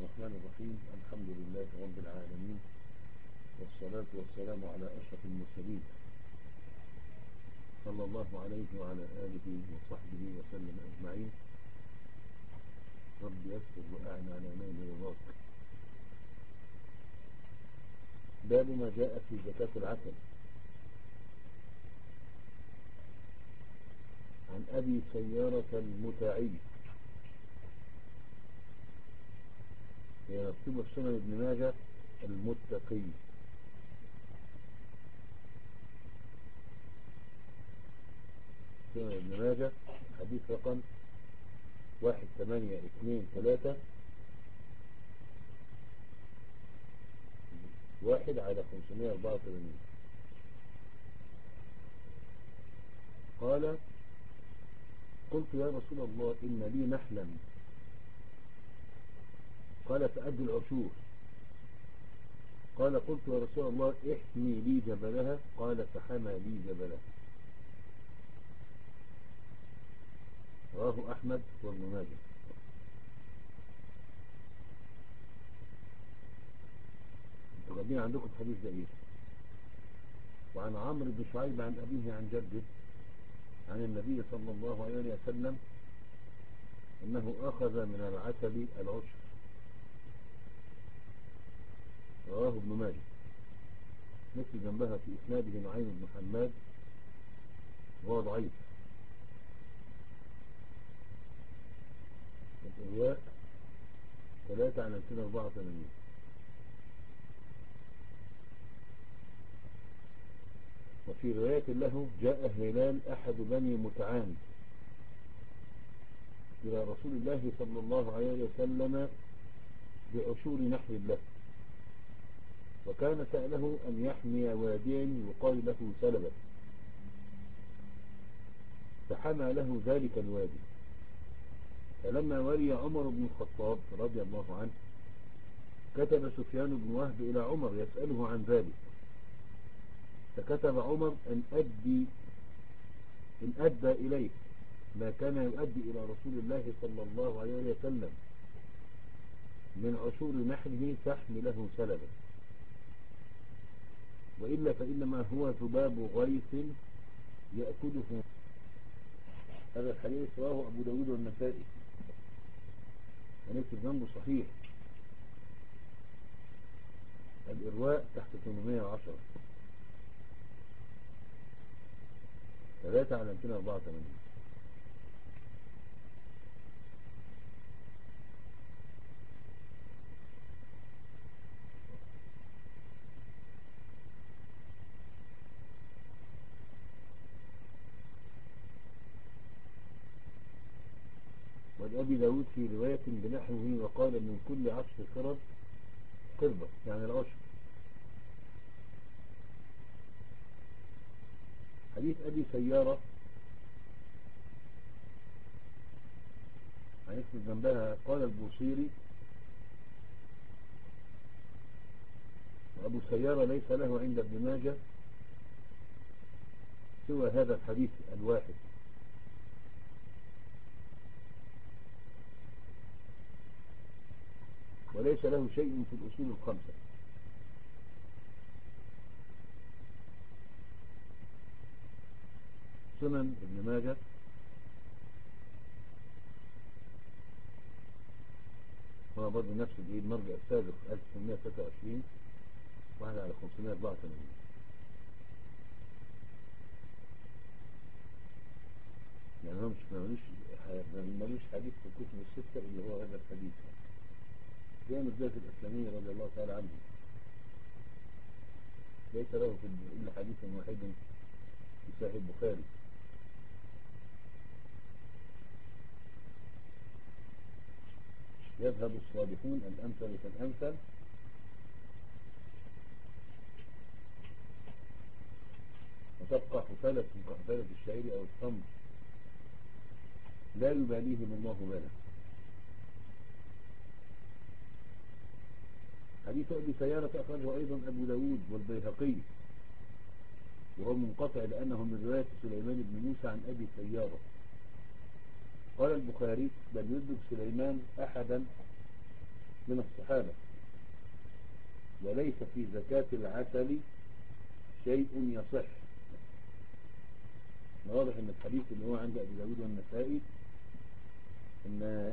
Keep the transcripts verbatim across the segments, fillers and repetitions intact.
الرحمن الرحيم. الحمد لله رب العالمين، والصلاة والسلام على أشرف المرسلين صلى الله عليه وعلى آله وصحبه وسلم أجمعين. رب يسر وأعن على نيل رضاك. باب ما جاء في زكاة العسل. عن أبي سيارة المتاعي، يكتب السنن ابن ماجه المتقي. سنن ابن ماجه حديث رقم واحد ثمانية اثنين ثلاثة واحد على خمسمائة وأربعة وثمانين. قال: قلت يا رسول الله إن لي نحلا، قال فأد العشور. قال: قلت يا رسول الله احمي لي جبلها، قال فحمى لي جبلها. رواه أحمد وابن ماجه. انتوا قاعدين عندكم الحديث ده ايه؟ وعن عمرو بن شعيب عن أبيه عن جده عن النبي صلى الله عليه وسلم أنه أخذ من العسل العشر. رواه ابن ماجه. مثل جنبها في إسناده نعيم بن حماد وهو ضعيف. الإرواء ثلاثة على مئتين وأربعة وثمانين. وفي رواية له: جاء هلال أحد بني متعان إلى رسول الله صلى الله عليه وسلم بعشور نحل له، وكان سأله أن يحمي واديا يقال له سلبة، فحمى له ذلك الوادي. فلما ولي عمر بن الخطاب رضي الله عنه كتب سفيان بن وهب إلى عمر يسأله عن ذلك، فكتب عمر أن أدي إن أدى إليك ما كان يؤدي إلى رسول الله صلى الله عليه وسلم من عشور نحله فاحمله سلبا، وإلا فإنما هو ذباب غيث يأكله. هذا الحديث رواه أبو داود والنسائي، ونكتب جنبه صحيح. الإرواء تحت ثمانمائة وعشرة، ثلاثة على مئتين وأربعة وثمانين. والأبي داود في رواية بنحوه وقال: من كل عشر قرب قربة، يعني العشر. حديث أبي سيارة هنكتب جنبها: قال البوصيري: وأبو سيارة ليس له عند ابن ماجه سوى هذا الحديث الواحد. وليس له شيء في الأصول الخمسة. سنن ابن ماجه هو برضه نفس المرجع السابق ألف وثمانمائة وثلاثة وعشرين، واحد على خمسمائة وأربعة وثمانين. يعني هو مش ملوش ملوش حديث في الكتب الستة اللي هو هذا الحديث. زي مزداد الإسلامية رضي الله تعالى عنه ليس له في إلا حديث واحد في صحيح البخاري. يذهب الصالحون الأمثل فالأمثل، وتبقى حفالة كحفالة الشعير أو التمر لا يباليهم الله بالا. حديث أبي سيارة أخرجه أيضا أبو داود والبيهقي، وهو منقطع لأنه من رواية سليمان بن موسى عن أبي سيارة. قال البخاري: بل يدرك سليمان أحدا من الصحابة، وليس في زكاة العسل شيء يصح. واضح ان الحديث اللي هو عند ابي داود والنسائي ان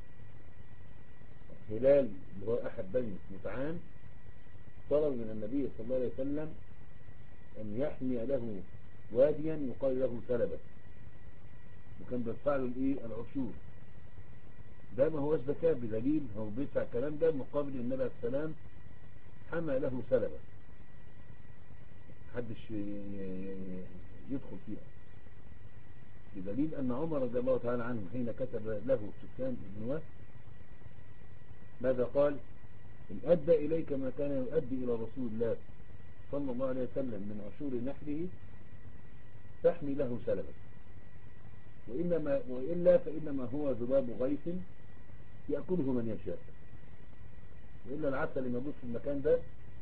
هلال اللي هو احد بني متعان طلب من النبي صلى الله عليه وسلم ان يحمي له واديا يقال له سلبة، وكان بيدفع له الايه العشور. ده ما هوش زكاة بدليل هو بيدفع الكلام ده مقابل ان النبي عليه السلام حمى له سلبة، محدش يدخل فيها، بدليل أن عمر رضي الله تعالى عنه حين كتب له سفيان بن وهب ماذا قال؟ إن أدى إليك ما كان يؤدي إلى رسول الله صلى الله عليه وسلم من عشور نحله فاحمي له سلبا، وإنما وإلا فإنما هو ذباب غيث يأكله من يشاء، وإلا العسل اللي موجود في المكان ده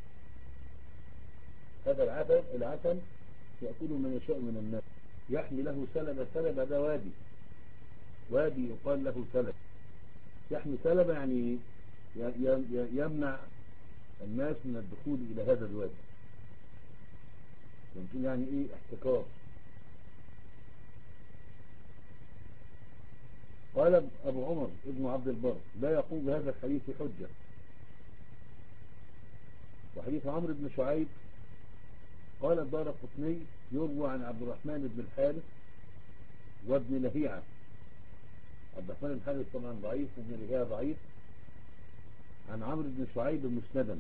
هذا العسل العسل يأكله من يشاء من الناس. يحمي له سلبة، سلبة ده وادي، وادي يقال له سلبة. يحمي سلبة يعني يمنع الناس من الدخول إلى هذا الوادي، يمكن يعني إيه احتكار. قال أبو عمر ابن عبد البر لا يقوم بهذا الحديث حجة. وحديث عمرو بن شعيب قال الدارقطني يروى عن عبد الرحمن بن الحارث وابن لهيعة. عبد الرحمن بن الحارث طبعا ضعيف وابن لهيعة ضعيف. عن عمرو بن شعيب مسندا،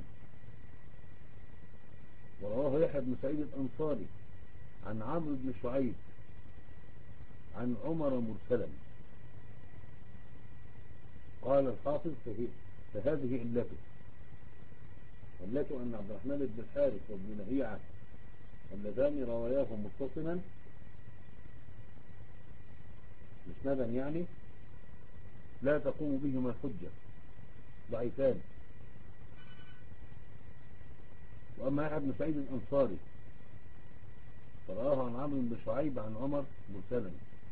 ورواه يحيى بن سعيد الأنصاري عن عمرو بن شعيب عن عمر مرسلا. قال الحافظ فهي فهذه علته، علته أن عبد الرحمن بن الحارث وابن لهيعة اللذان رواياه متصلا مسندا يعني لا تقوم بهما الحجة، ضعيفان. وأما يحيى بن سعيد الأنصاري فرآه عن عمرو بن شعيب عن عمر مرسلا.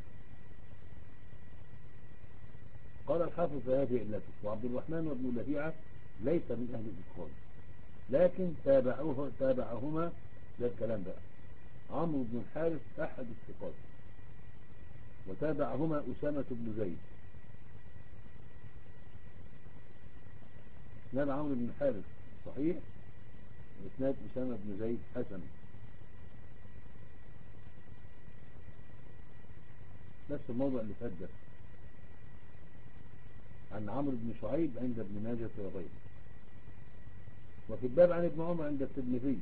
قال الحافظ فهذه علته. وعبد الرحمن وابن لهيعة ليس من أهل الإتقان، لكن تابعوه تابعهما ده الكلام بقى عمرو بن الحارث أحد الثقات، وتابعهما أسامة بن زيد. إسناد عمرو بن الحارث صحيح، وإسناد أسامة بن زيد حسن. نفس الموضوع اللي فات ده عن عمرو بن شعيب عند ابن ماجه وغيره. وفي الباب عن ابن عمر عند الترمذي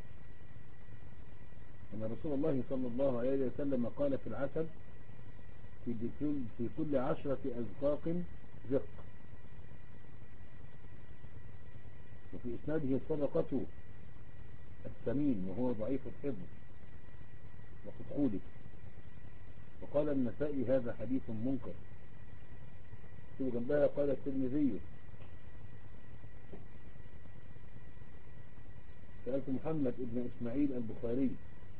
أن رسول الله صلى الله عليه وسلم قال في العسل في كل في كل عشرة أزقاق زق. وفي إسناده صدقته الثمين وهو ضعيف الحفظ وقد خولف. وقال النسائي هذا حديث منكر. شوف جنبها قال الترمذي سألت محمد ابن إسماعيل البخاري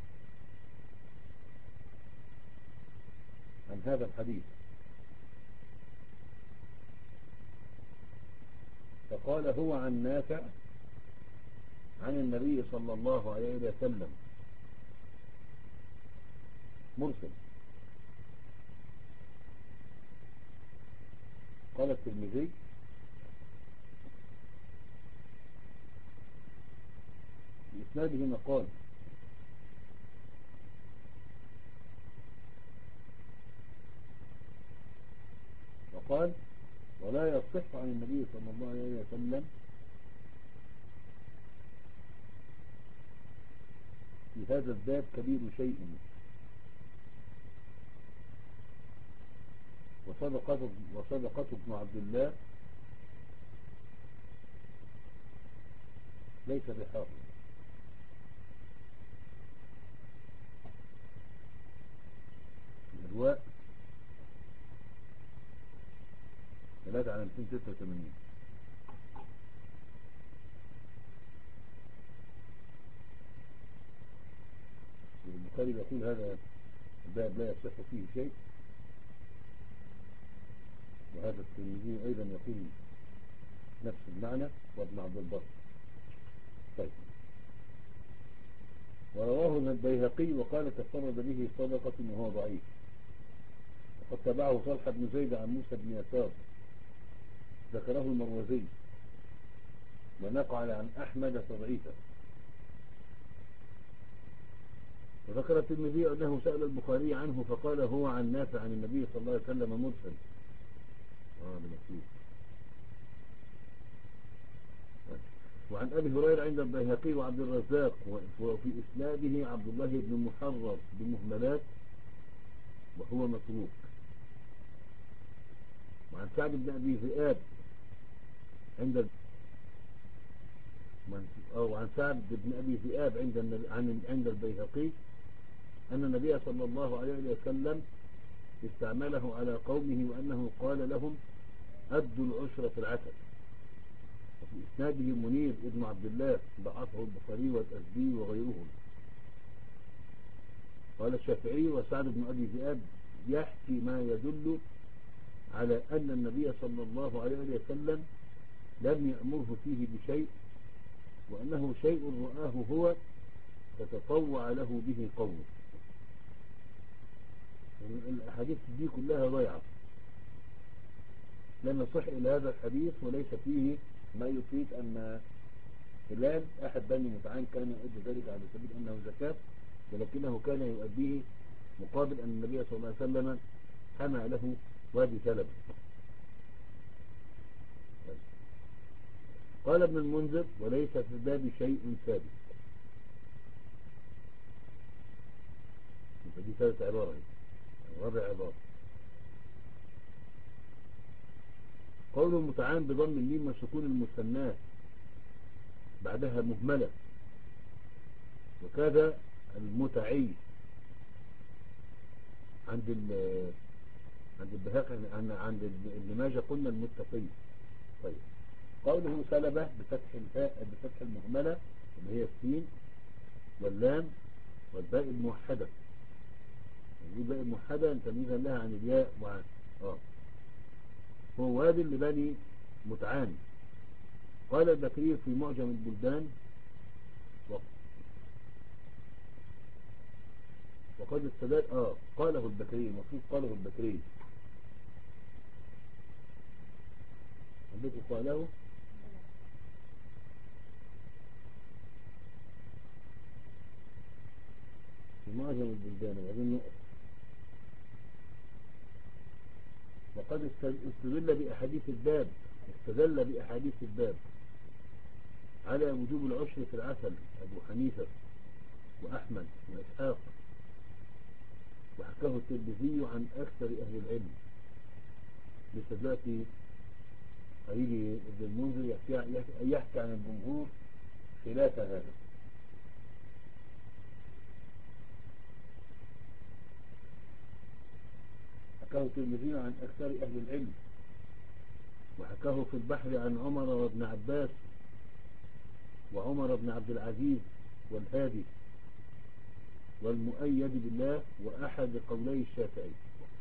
عن هذا الحديث فقال هو عن نافع عن النبي صلى الله عليه وسلم مرسل. قال الترمذي بإسناده مقال وقال ولا يصح عن النبي صلى الله عليه وسلم في هذا الباب كبير شيء، وصدقته وصدقته ابن عبد الله ليس بحافظ. الإرواء ثلاثة على مئتين وستة وثمانين. البخاري يقول هذا الباب لا يصح فيه شيء، وهذا الترمذي أيضا يقول نفس المعنى وابن عبد البر. طيب. ورواه البيهقي وقال تفرد به صدقة وهو ضعيف، وقد تبعه صالح بن زيد عن موسى بن يسار ذكره المروزي، ونقل عن أحمد تضعيفا. وذكر الترمذي أنه سأل البخاري عنه فقال هو عن نافع عن النبي صلى الله عليه وسلم مرسل. آه بنفسه. وعن أبي هريرة عند البيهقي وعبد الرزاق، وفي إسناده عبد الله بن محرر بمهملات وهو متروك. وعن سعد بن أبي ذئاب عند أو عن سعد بن أبي ذئاب عند عند البيهقي أن النبي صلى الله عليه وسلم استعمله على قومه وأنه قال لهم أدوا العشر في العسل. وفي إسناده منير ابن عبد الله ضعفه البخاري والأزدي وغيرهم. قال الشافعي وسعد بن أبي ذئاب يحكي ما يدل على أن النبي صلى الله عليه وسلم لم يأمره فيه بشيء، وأنه شيء رآه هو فتطوع له به قومه. الأحاديث دي كلها ضيعة، لم يصح إلى هذا الحديث وليس فيه ما يفيد أن فلان أحد بني متعان كان يؤدي ذلك على سبيل أنه زكاة، ولكنه كان يؤديه مقابل أن النبي صلى الله عليه وسلم حمى له وادي سلب. قال ابن المنذر وليس في الباب شيء ثابت. دي ثالث عبارة، رابع عبارة. قول المتعان بضم الميم وسكون المثناه بعدها مهملة، وكذا المتعي عند عند البهاقي عند ابن ماجه قلنا المتقي. طيب. قوله سلبة بفتح الهاء بفتح المهملة اللي هي السين واللام والباء الموحدة. يعني الباء الموحدة تمييزا لها عن الياء وعن اه هو وادي لبني متعان. قال البكري في معجم البلدان وقد استدل اه قاله البكري، المفروض قاله البكري عندكم قاله في معجم البلدان وبعدين نقف. وقد استدل بأحاديث الباب استدل بأحاديث الباب على وجوب العشر في العسل أبو حنيفة وأحمد وإسحاق، وحكاه الترمذي عن أكثر أهل العلم. لسه دلوقتي هيجي ابن المنذر يحكي, يحكي عن الجمهور خلاف هذا. حكاه الترمذي عن أكثر أهل العلم، وحكاه في البحر عن عمر وابن عباس وعمر بن عبد العزيز والهادي والمؤيد بالله وأحد قولي الشافعي.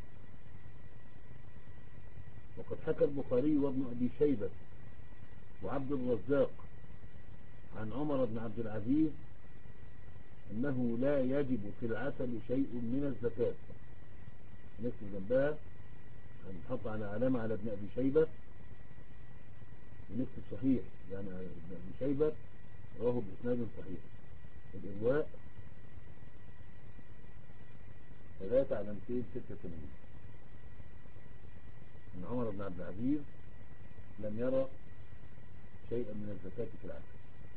وقد حكى البخاري وابن أبي شيبة وعبد الرزاق عن عمر بن عبد العزيز أنه لا يجب في العسل شيء من الزكاة. نكتب جنبها هنحط على علامة على ابن أبي شيبة ونكتب صحيح، يعني ابن أبي شيبة رواه بإسناد صحيح. الإرواء ثلاثة على مئتين وستة وثمانين. أن عمر بن عبد العزيز لم يرى شيئا من الزكاة في العسل.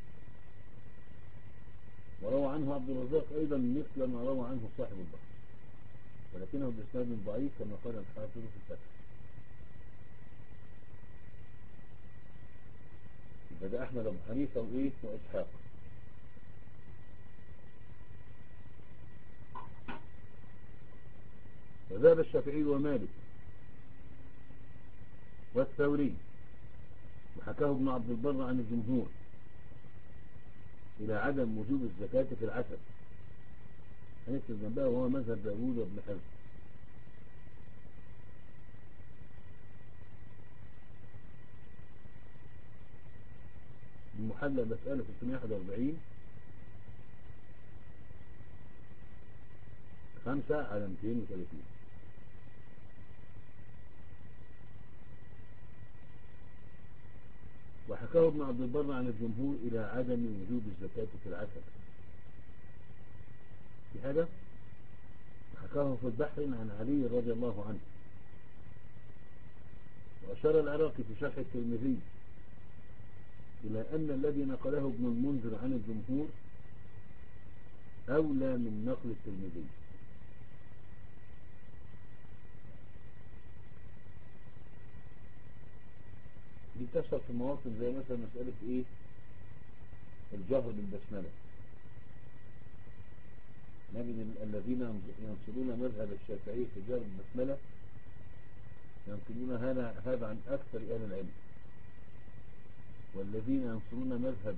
وروى عنه عبد الرزاق أيضا مثل ما روى عنه صاحب البحر، ولكنه بإسناد ضعيف كما قال الحافظ في الفتح. بدأ أحمد أبو حنيفة وإيه وإسحاق. وذهب الشافعي ومالك والثوري وحكاه ابن عبد البر عن الجمهور إلى عدم وجوب الزكاة في العسل. هنكتب جنبها وهو مذهب داوود وابن حزم. المحلى مسألة ستمائة وواحد وأربعين خمسة على مئتين وثلاثين. وحكاه ابن عبد البر عن الجمهور إلى عدم وجوب الزكاة في العسل. في حاجة حكاه في البحر عن علي رضي الله عنه. وأشار العراقي في شرح الترمذي إلى أن الذي نقله ابن المنذر عن الجمهور أولى من نقل الترمذي. دي بتشهر في مواطن زي مثلا مسألة إيه الجهر بالبسملة. من الذين ينصرون مذهب الشافعي في الجهر بالبسملة ينقلون هذا هذا عن أكثر أهل العلم، والذين ينصرون مذهب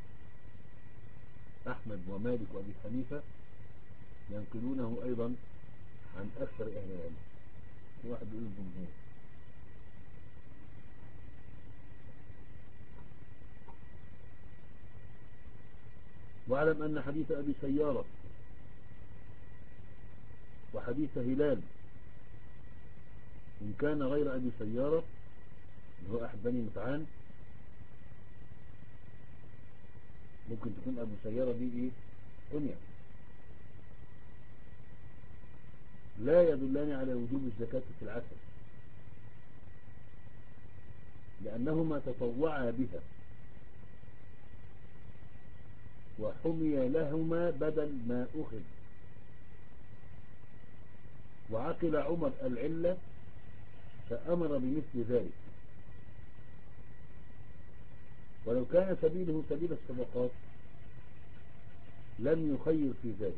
أحمد ومالك وأبي حنيفة ينقلونه أيضا عن أكثر أهل العلم. في واحد يقول الجمهور. واعلم أن حديث أبي سيارة وحديث هلال إن كان غير أبي سيارة اللي هو أحد بني متعان، ممكن تكون أبو سيارة دي إيه كنية، لا يدلان على وجوب الزكاة في العسل لأنهما تطوعا بها وحمي لهما بدل ما أخذ. وعقل عمر العلة فأمر بمثل ذلك، ولو كان سبيله سبيل الصدقات لم يخير في ذلك.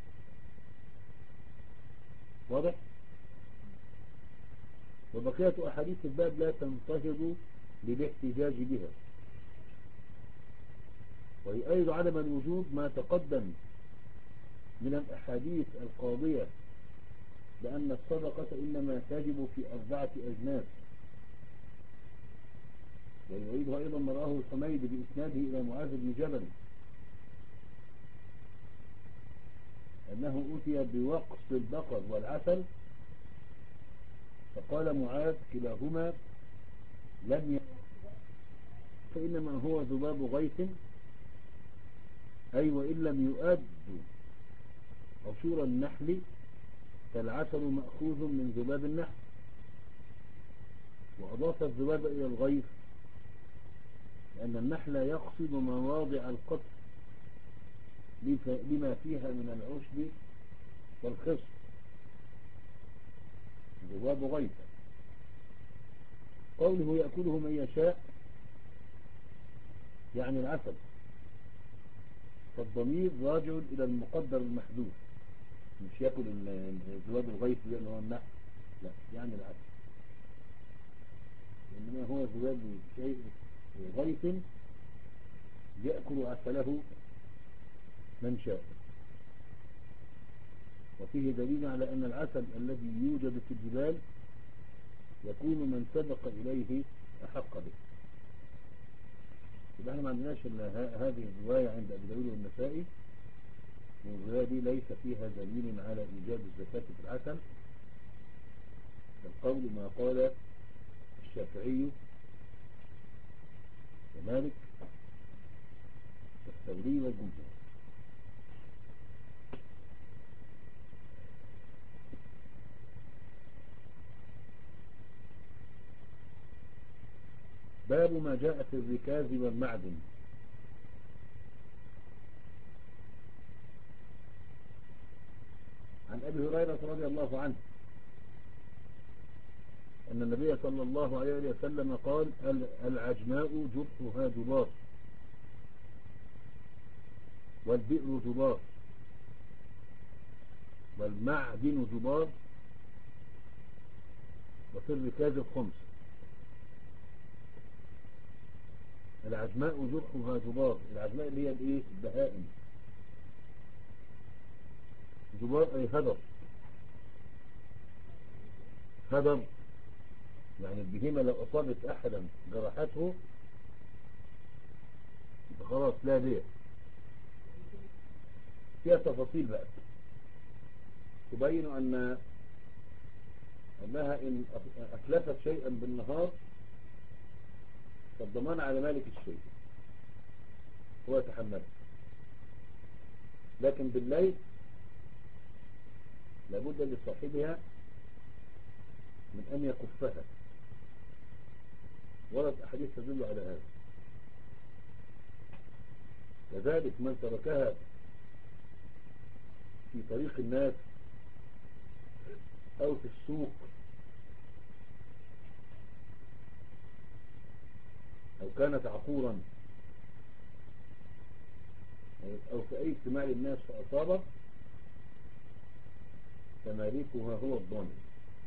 واضح؟ وبقية أحاديث الباب لا تنتهض للاحتجاج بها، ويؤيد عدم الوجوب ما تقدم من الأحاديث القاضية بأن الصدقة إنما تجب في أربعة أجناس. ويؤيدها أيضا ما رآه الحميد بإسناده إلى معاذ بن جبل أنه أتي بوقص البقر والعسل فقال معاذ كلاهما لم ي... فإنما هو ذباب غيث، أي وإن لم يؤد عصور النحل فالعسل مأخوذ من ذباب النحل. وأضاف الذباب إلى الغيث لأن النحل يقصد مواضع القطر لما فيها من العشب والخصب. ذباب غيث. قوله يأكله من يشاء يعني العسل، فالضمير راجع إلى المقدر المحدود، مش يأكل ذباب الغيث اللي هو النحل، لا يعني العسل، إنما هو ذباب شيء غيث يأكل عسله من شاء. وفيه دليل على أن العسل الذي يوجد في الجبال يكون من سبق إليه أحق به. يبقى احنا ما عندناش إلا هذه الرواية عند أبي داود والنسائي، والرواية دي ليس فيها دليل على إيجاب الزكاة في العسل، القول ما قال الشافعي ومالك والثوري والجمهور. باب ما جاء في الركاز والمعدن. عن أبي هريرة رضي الله عنه أن النبي صلى الله عليه وسلم قال العجماء جرحها جبار والبئر جبار والمعدن جبار وفي الركاز الخمس. العجماء جرحها جبار، العجماء اللي هي الايه البهائم، جبار اي هدر، هدر يعني البهيمة لو أصابت أحدا جرحته خلاص لا بيع. فيها تفاصيل بقى تبين أن أنها إن أتلفت شيئا بالنهار فالضمان على مالك الشيء هو يتحمله، لكن بالليل لابد لصاحبها من أن يكفها، ورد أحاديث تدل على هذا. كذلك من تركها في طريق الناس أو في السوق أو كانت عقورا أو في أي اجتماع للناس فأصابه فمالكها هو الضامن.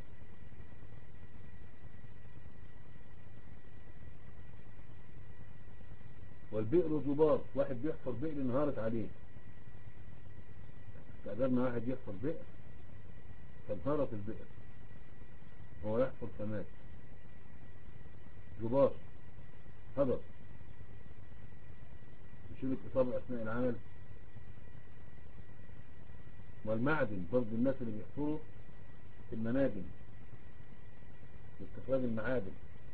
والبئر جبار، واحد بيحفر بئر انهارت عليه، فقدرنا واحد يحفر بئر فانهارت البئر هو يحفر فمات. جبار هدر يشيلك إصابة أثناء العمل. والمعدن برضو الناس اللي بيحفروا في المناجم لاستخراج المعادن،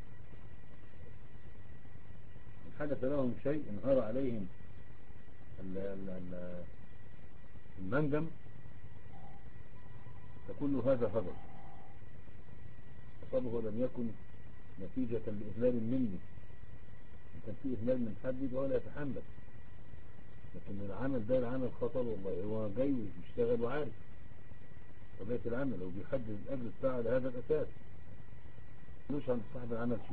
إن حدث لهم شيء انهار عليهم المنجم فكل هذا هدر، أصابه لم يكن نتيجة لإهمال مني، إن كان في إهمال من حد ولا يتحمل، لكن العمل ده العمل خطر والله. هو جاي يشتغل وعارف طبيعة العمل وبيحدد الأجر بتاعه على هذا الأساس، مش عند صاحب العمل شيء.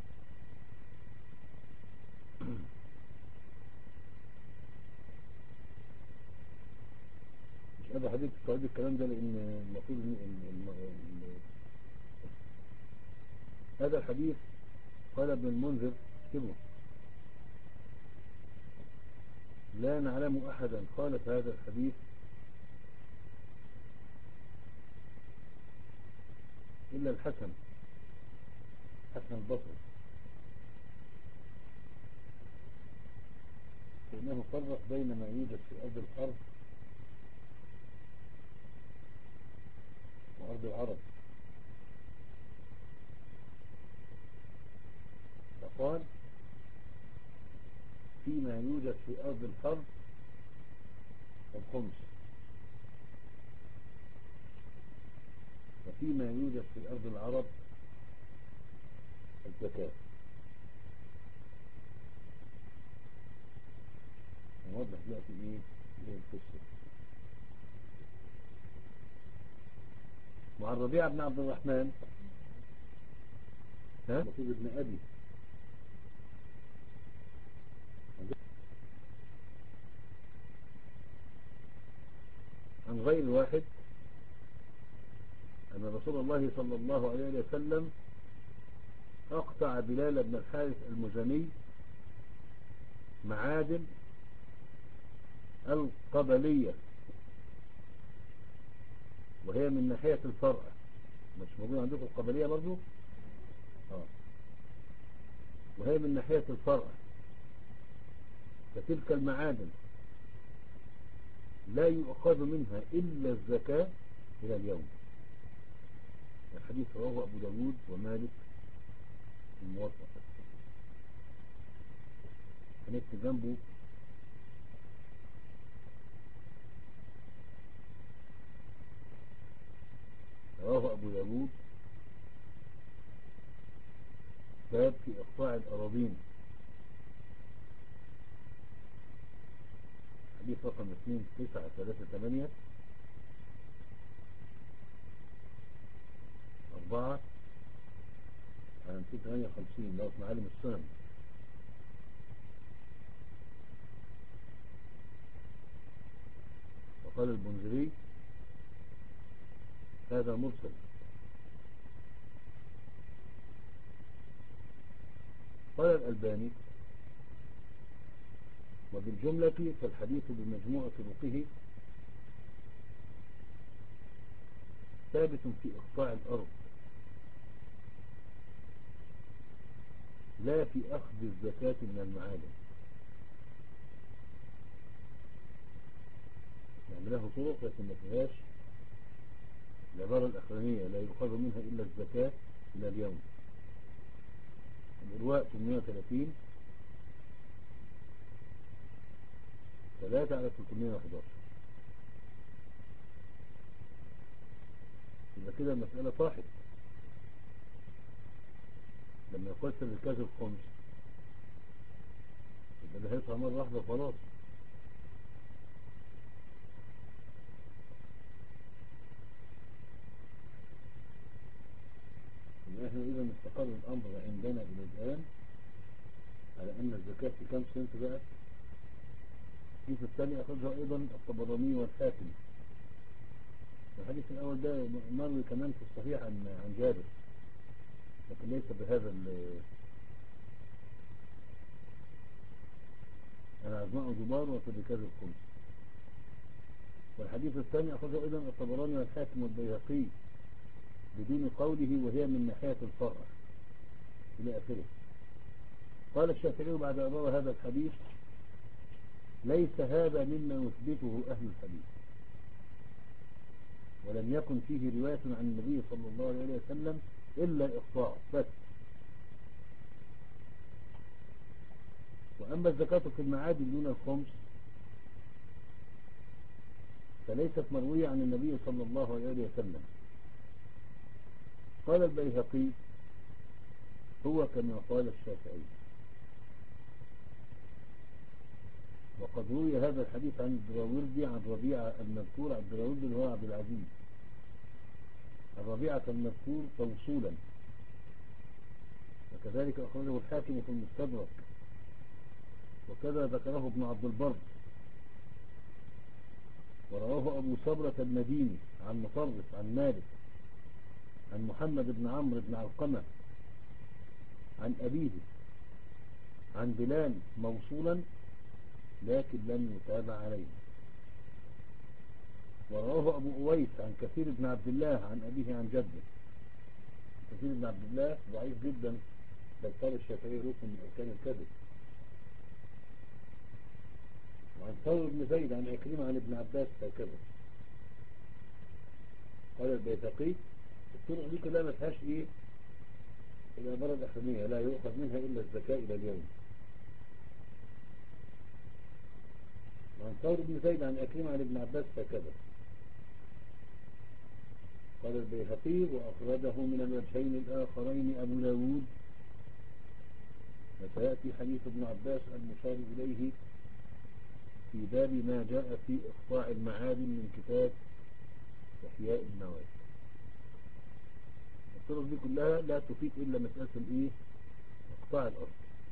مش قادر حديث تستوعب الكلام ده، لأن المفروض إن هذا الحديث قال ابن المنذر اكتبه: لا نعلم أحدا قال في هذا الحديث إلا الحسن حسن البصري، لأنه فرق بين ما يوجد في أرض الحرب وأرض العرب، فقال فيما يوجد في أرض الحرب الخمس، وفيما يوجد في أرض العرب الزكاة. نوضح دلوقتي إيه إيه القصة. مع الربيع بن عبد الرحمن ها مطلوب ابن أبي عن غير واحد أن رسول الله صلى الله عليه وسلم أقطع بلال بن الحارث المزني معادن القبلية، وهي من ناحية الفرع، مش موجود عندكم القبلية برضو آه. وهي من ناحية الفرع، فتلك المعادن لا يؤخذ منها إلا الزكاة إلى اليوم. الحديث رواه أبو داود ومالك الموطأ. هنكتب جنبه رواه أبو داود باب في إقطاع الأراضين، حديث رقم اثنين تسعة ثلاثة ثمانية أربعة على مئتين وثمانية وخمسين لو في معالم السنن. وقال البنزري هذا مرسل. قال الألباني وبالجملة فالحديث بمجموع طرقه ثابت في إقطاع الأرض لا في أخذ الزكاة من المعادن. يعني له طرق لكن ما فيهاش العبارة الأخرانية لا يؤخذ منها إلا الزكاة إلى اليوم. الإرواء ثمانمائة وثلاثين ثلاثة على ثلاثمائة وأحد عشر. يبقى كده المسألة صاحب لما يقسم الكاس الخمس يبقى ده هيطلع مرة واحدة وخلاص. يبقى احنا إذا استقر الأمر عندنا إلى الآن على أن الزكاة في كم سنت بقى. الحديث الثاني أخرجه أيضا الطبراني والحاكم. الحديث الأول ده مروي كمان في الصحيح عن عن جابر لكن ليس بهذا العزماء زبار وفي الركاز الخمس. والحديث الثاني أخرجه أيضا الطبراني والحاكم والبيهقي بدون قوله وهي من ناحية الفرع إلى آخره. قال الشافعي بعد أن روى هذا الحديث ليس هذا مما يثبته أهل الحديث ولم يكن فيه رواية عن النبي صلى الله عليه وسلم إلا إخطاء بس. وأما الزكاة في المعادن دون الخمس فليست مروية عن النبي صلى الله عليه وسلم. قال البيهقي هو كما قال الشافعي. وقد روي هذا الحديث عن الدراوردي عن ربيعة المذكور. عن الدراوردي اللي هو عبد العزيز الربيعة المذكور توصولا. وكذلك أخرجه الحاكم في المستدرك وكذا ذكره ابن عبد البر. ورواه أبو صبرة المديني عن مطرف عن مالك عن محمد بن عمرو بن علقمة عن أبيه عن بلال موصولا لكن لم يتابع عليه. ورواه أبو أويس عن كثير بن عبد الله عن أبيه عن جده. كثير بن عبد الله ضعيف جدا بل قال الشافعي ركن من أركان الكذب. وعن ثور بن زيد عن عكرمة عن ابن عباس هكذا. قال البيهقي الطرق دي كلها ما فيهاش ايه العبارة الأخرانية لا يؤخذ منها إلا الزكاة إلى اليوم. وعن ثور بن زيد عن عكرمة عن ابن عباس هكذا. قال البيهقي وأخرجه من الوجهين الآخرين أبو داود. وسيأتي حديث ابن عباس المشار إليه في باب ما جاء في إقطاع المعادن من كتاب إحياء المواد. الطرق دي كلها لا تفيد إلا مسألة الإيه إقطاع الأرض.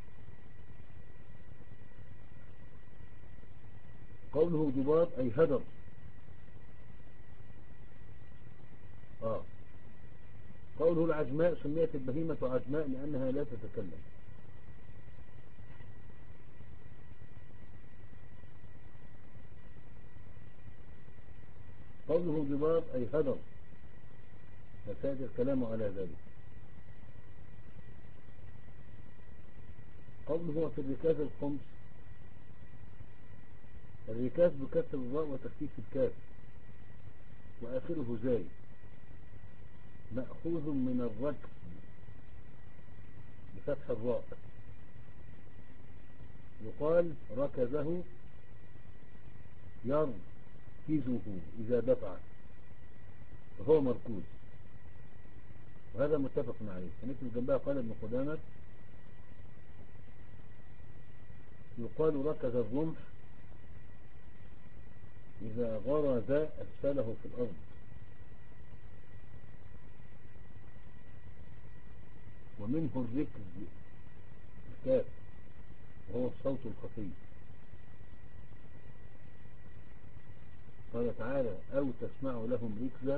قوله ضباط أي هدر. آه. قوله العجماء سميت البهيمة عجماء لأنها لا تتكلم. قوله ضباط أي هدر فساد الكلام على ذلك. قوله في الركاز الخمس الركاز بكسر الراء وتخفيف الكاف وآخره زاي مأخوذ من الركز بفتح الراء. يقال ركزه يركزه إذا دفع فهو مركوز وهذا متفق عليه. فنكتب جنبها قال ابن قدامة يقال ركز الرمح إذا غرز أسفله في الأرض. ومنه الركز الكاف وهو الصوت الخفي. قال تعالى أو تسمع لهم ركزا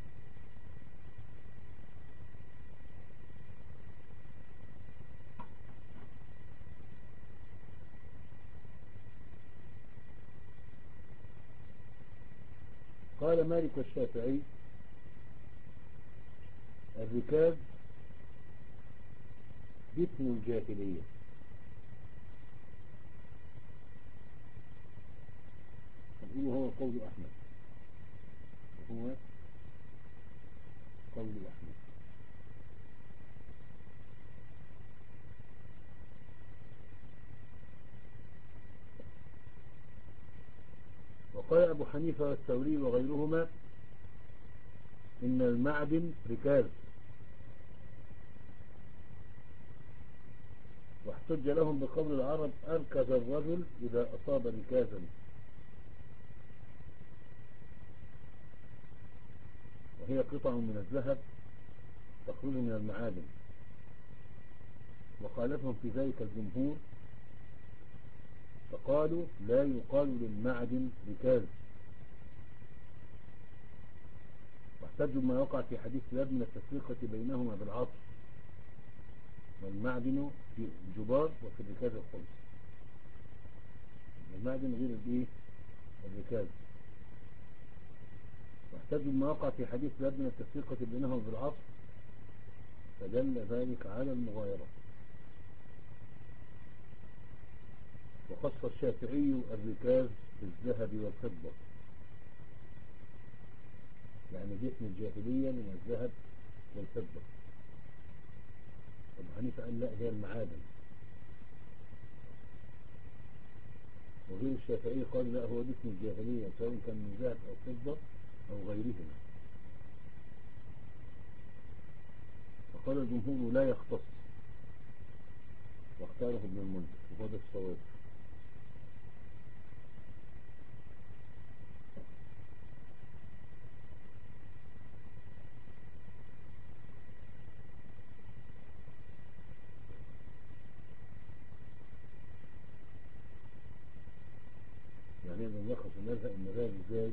قال مالك والشافعي الركاز باسم الجاهلية. نقول هو قول أحمد، هو قول أحمد. وقال أبو حنيفة والثوري وغيرهما إن المعدن ركاز، واحتج لهم بقول العرب أركز الرجل إذا أصاب ركازا، وهي قطع من الذهب تخرج من المعادن. وخالفهم في ذلك الجمهور فقالوا لا يقال للمعدن ركاز، واحتجوا ما وقع في حديث لاب من التفرقة بينهما بالعطف، والمعدن في الجبار وفي الركاز الخمس. المعدن غير الايه الركاز. واحتجوا ما وقع في حديث لاب من التفرقة بينهما بالعطف فدل ذلك على المغايرة. وخص الشافعي الركاز بالذهب والفضة، يعني جسم الجاهلية من الذهب والفضة. أبو حنيفة قال لا هي المعادن، وغير الشافعي قال لا هو جسم الجاهلية سواء كان من ذهب أو فضة أو غيرهما. فقال الجمهور لا يختص، واختاره ابن المنذر وهو ده الصواب. يعني إذا نلخص المذهب المذاهب ازاي؟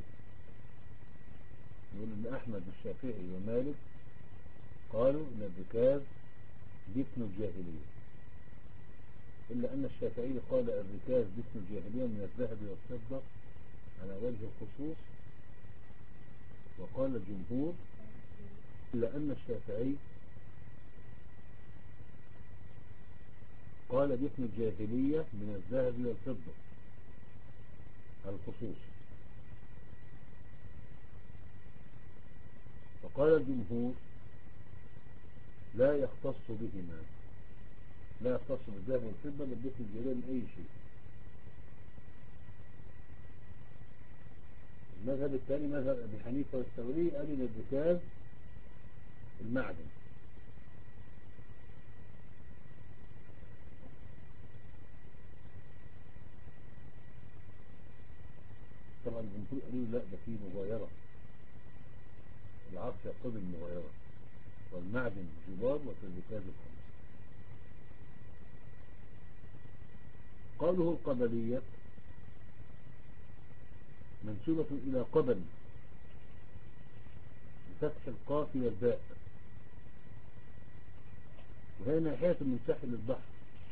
نقول ان احمد والشافعي ومالك قالوا ان الركاز جسم الجاهلية، الا ان الشافعي قال الركاز جسم الجاهلية من الذهب والفضة على وجه الخصوص. وقال الجمهور الا ان الشافعي قال جسم الجاهلية من الذهب والفضة على الخصوص. فقال الجمهور لا يختص بهما، لا يختص بالذهب والفضة بالجسم الجاهلية من أي شيء. المذهب الثاني مذهب أبي حنيفة والثوري قال إن الركاز المعدن. طبعا الجمهور قالوا لا ده فيه مغايرة، العطف يقتضي المغايرة، والمعدن جبار وفي الركاز الخمس. قوله القبلية منسوبة إلى قبل بفتح القاف والباء، وهي ناحية من ساحل البحر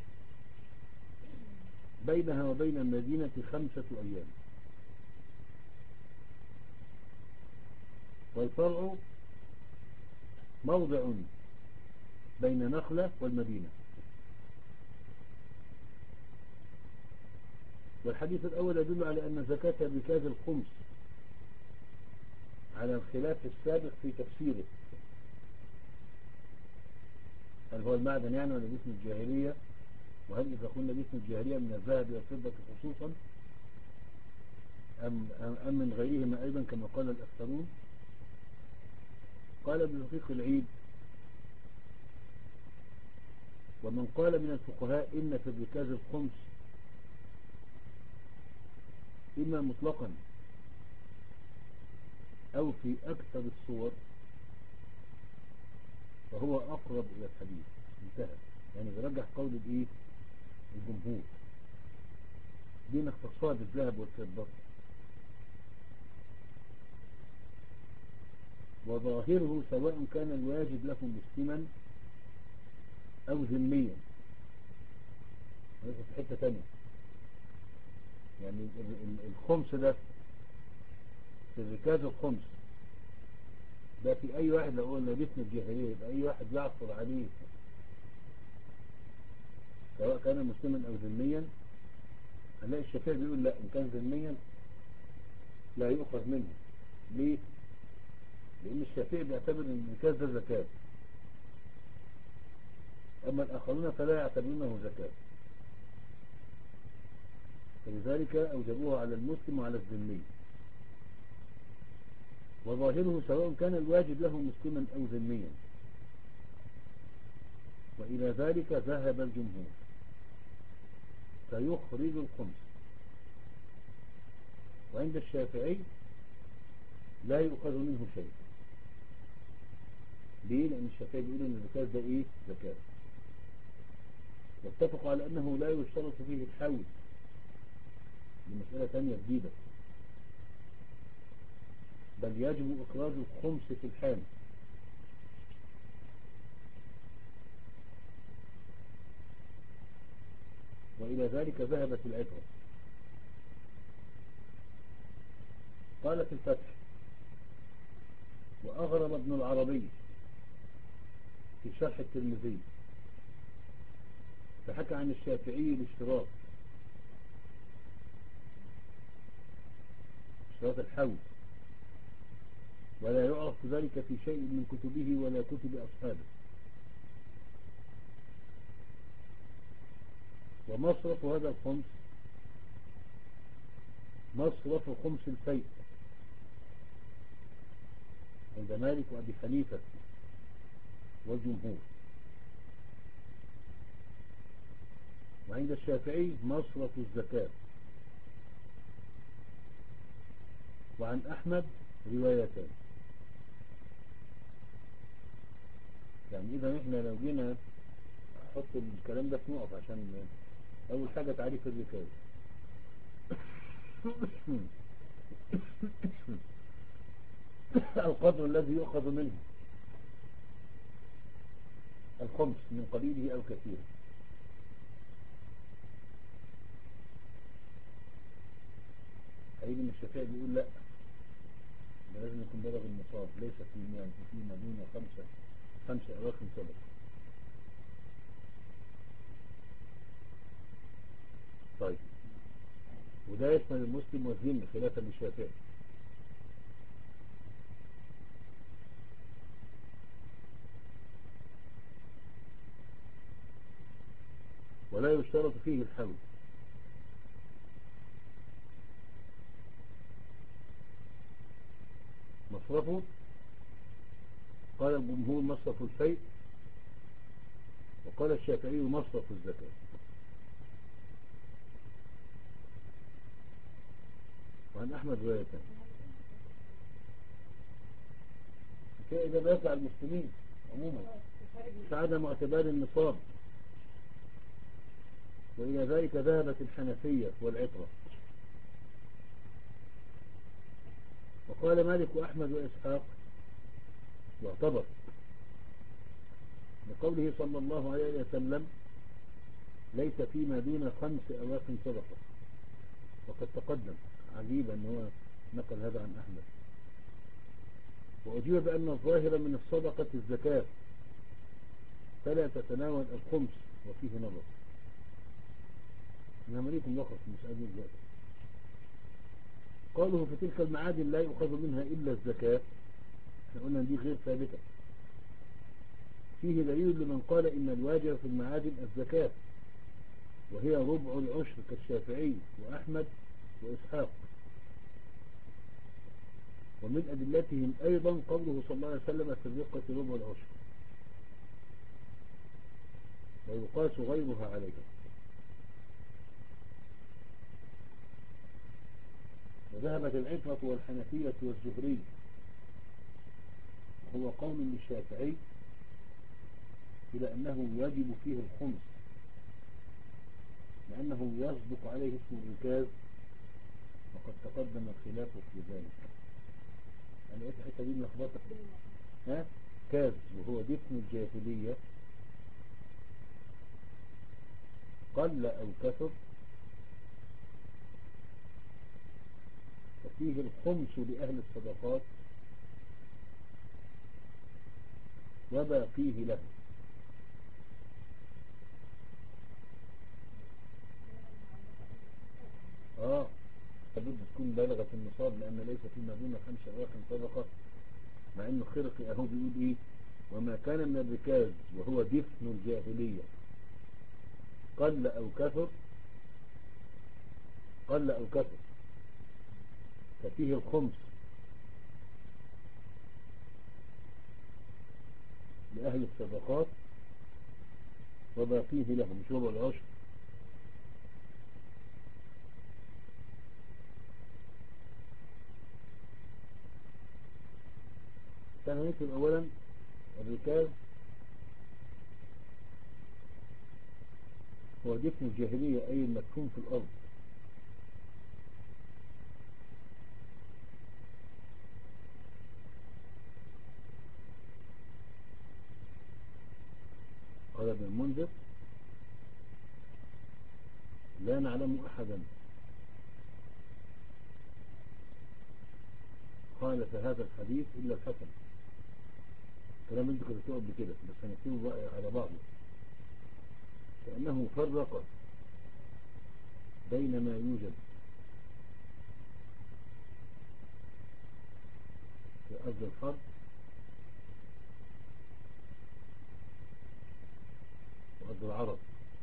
بينها وبين المدينة خمسة أيام. والفرع موضع بين نخلة والمدينة. والحديث الأول يدل على أن زكاة الركاز الخمس على الخلاف السابق في تفسيره، هل هو المعدن يعني ولا جسم الجاهلية، وهل إذا قلنا جسم الجاهلية من الذهب والفضة خصوصا أم, أم من غيرهما أيضا كما قال الأكثرون. قال ابن دقيق العيد ومن قال من الفقهاء إن في الركاز الخمس إما مطلقا أو في أكثر الصور فهو أقرب إلى الحديث. انتهى، يعني برجح قول الإيه الجمهور بين اختصار الذهب والفضة. وظاهره سواء كان الواجب له مسلما أو ذميا، هذا في حتة تانية. يعني الخمس ده في الركاز الخمس ده في أي واحد لو قلنا جسم الجاهلية يبقى أي واحد يعثر عليه سواء كان مسلما أو ذميا. هنلاقي الشافعي بيقول لا، إن كان ذميا لا يؤخذ منه. ليه؟ لأن الشافعي بيعتبر أن الزكاة ده زكاة، أما الآخرون فلا يعتبرونه زكاة، فلذلك أوجبوه على المسلم وعلى الذمي. وظاهره سواء كان الواجب له مسلما أو ذميا، وإلى ذلك ذهب الجمهور، فيخرج الخمس. وعند الشافعي لا يؤخذ منه شيء. ليه؟ لأن الشافعي بيقول أن الزكاة ده إيه؟ زكاة. واتفقوا على أنه لا يشترط فيه الحول، دي مسألة ثانية جديدة، بل يجب إخراج الخمس في الحال. وإلى ذلك ذهبت العبرة. قال في الفتح: وأغرب ابن العربي في شرح الترمذي فحكى عن الشافعي الاشتراط، اشتراط الحول، ولا يعرف ذلك في شيء من كتبه ولا كتب أصحابه. ومصرف هذا الخمس مصرف خمس الفيء عند مالك وأبي حنيفة والجمهور. وعند الشافعي مصرف الزكاة. وعن أحمد روايتان. يعني إذا إحنا لو جينا أحط الكلام ده في نقط، عشان أول حاجة تعريف الزكاة. القدر الذي يؤخذ منه الخمس من قليله أو كثيره. هيجي من الشافعي بيقول لا، ده لازم يكون بلغ النصاب، ليس في فيما دون خمسة خمسة أواخر صدق. طيب، وده يشمل المسلم والذمي خلافا للشافعي. ولا يشترط فيه الحول. مصرفه قال الجمهور مصرف الفيء، وقال الشافعي مصرف الزكاة. وعن أحمد رواية كده بيطلع المسلمين عموما فعدم اعتبار النصاب. وإلى ذلك ذهبت الحنفية والعطرة. وقال مالك وأحمد وإسحاق يعتبر لقوله صلى الله عليه وسلم: ليس فيما دون خمس أواخ صدقة. وقد تقدم عجيب أن هو نقل هذا عن أحمد. وأجيب بأن الظاهر من الصدقة الزكاة، فلا تتناول الخمس، وفيه نظر. أنا مليكم لخص مسألة دلوقتي. قاله في تلك المعادن لا يؤخذ منها إلا الزكاة، احنا قلنا دي غير ثابتة. فيه دليل لمن قال إن الواجب في المعادن الزكاة، وهي ربع العشر كالشافعي وأحمد وإسحاق. ومن أدلتهم أيضا قوله صلى الله عليه وسلم: في الرقة ربع العشر، ويقاس غيرها عليها. وذهبت العترة والحنفية والزهري، هو قول للشافعي، إلى أنه يجب فيه الخمس، لأنه يصدق عليه اسم الركاز، وقد تقدم الخلاف في ذلك. أنا قلت الحتة دي ملخبطة. ها؟ كاز، وهو دفن الجاهلية، قل أو كثر، ففيه الخمس لأهل الصدقات وباقيه له. اه لابد تكون إن بلغت النصاب، لأن ليس فيما دون خمس أواخ صدقة، مع إنه خرقي أهو بيقول إيه وما كان من الركاز وهو دفن الجاهلية قل أو كثر، قل أو كثر ففيه الخمس لأهل الصدقات وباقيه لهم شرب العشر. كان نكتب أولا الركاز هو دفن الجاهلية أي المدفون في الأرض، قال ابن المنذر لا نعلم أحدا قال في هذا الحديث إلا الحسن. كلام انت كنت تقول بكده بس هنكتبه بقى على بعضه، كأنه فرق بين ما يوجد في أرض الحرب وأرض العرب.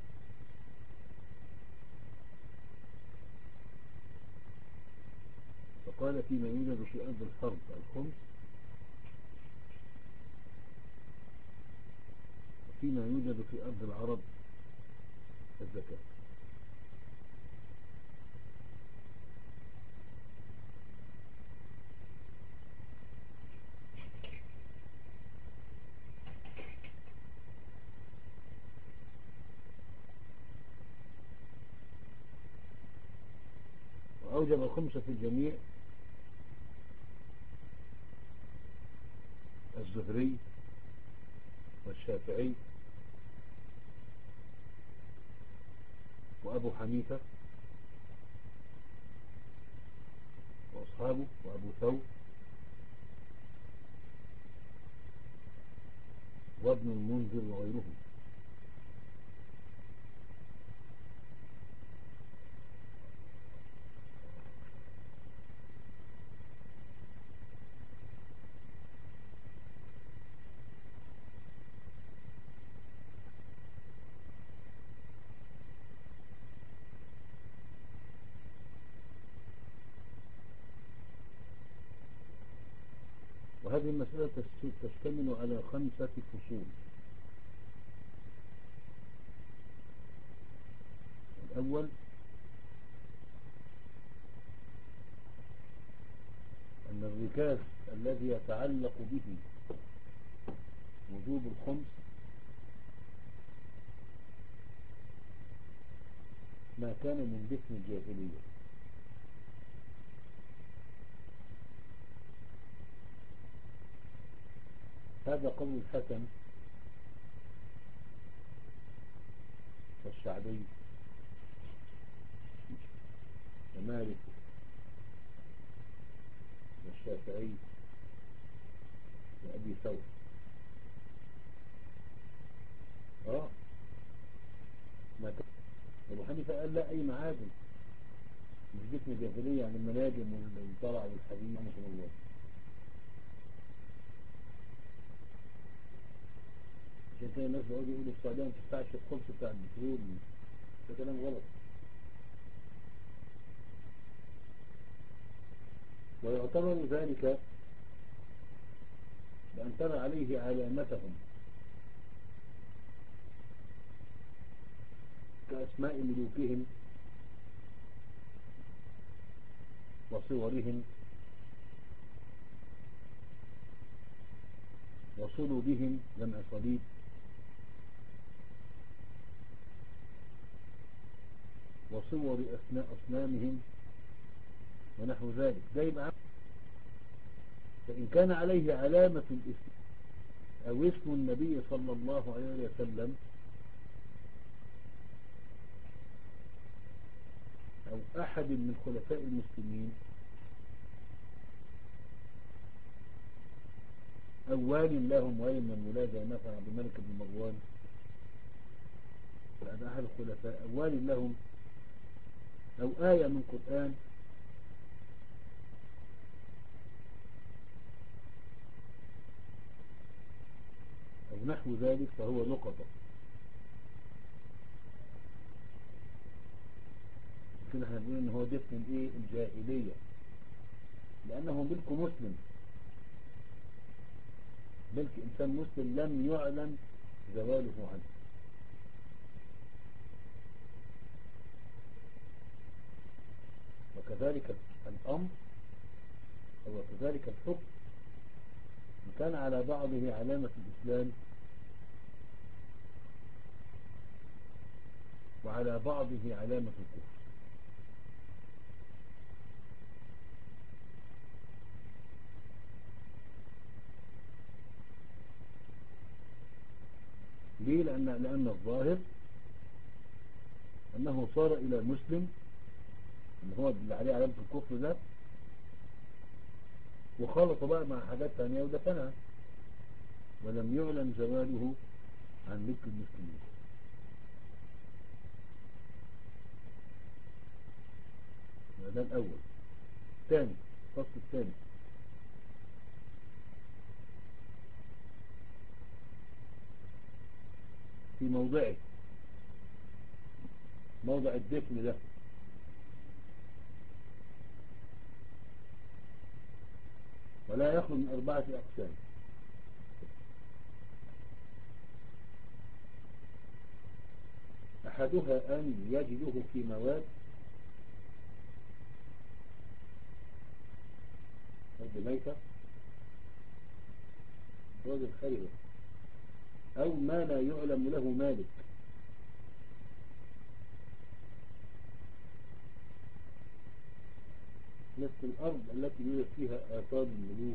فقال فيما يوجد في أرض الحرب الخمس، وفيما يوجد في أرض العرب الزكاة. وأوجب الخمس في الجميع الزهري والشافعي وأبو حنيفة وأصحابه وأبو ثور وابن المنذر وغيرهم. وهذه المسألة تشتمل على خمسة فصول. الأول أن الركاز الذي يتعلق به وجوب الخمس ما كان من دفن الجاهلية، هذا قول الحسن والشعبي ومالك والشافعي وأبي ثور. اه ما كان أبو حنيفة قال لا أي معادن مش دفن جاهلية، يعني المناجم والضرع والحديد رحمكم الله. عشان كده الناس بيقعدوا يقولوا السعودية ما تدفعش الخمس بتاع البترول، ده كلام غلط. ويعتبر ذلك بأن ترى عليه علامتهم كأسماء ملوكهم وصورهم وصلبهم جمع صليب وصور أصنامهم ونحو ذلك. ده يبقى فإن كان عليه علامة الاسم أو اسم النبي صلى الله عليه وسلم أو أحد من خلفاء المسلمين أو وال لهم وال من ولاة زي مثلا عبد الملك بن مروان، هذا أحد الخلفاء أو وال لهم، أو آية من قرآن أو نحو ذلك فهو لقطة. كده احنا بنقول ان هو دفن ايه الجاهلية، لأنه ملك مسلم، ملك إنسان مسلم لم يعلن زواله عنه. وكذلك الأمر أو كذلك الحكم إن كان على بعضه علامة الإسلام وعلى بعضه علامة الكفر. ليه؟ لأن, لأن الظاهر أنه صار إلى مسلم اللي هو اللي عليه علامة الكفر ده، وخلط بقى مع حاجات ثانية ودفنها، ولم يعلن زواله عن ملك المسلمين. ده الأول. الثاني، الفصل الثاني، في موضعه، موضع الدفن ده، ولا يخلو من أربعة أقسام. أحدها أن يجده في مواد أرض ميتة، أرض الخيرة، أو ما لا يعلم له مالك، مثل الأرض التي يوجد فيها آثار الملوك،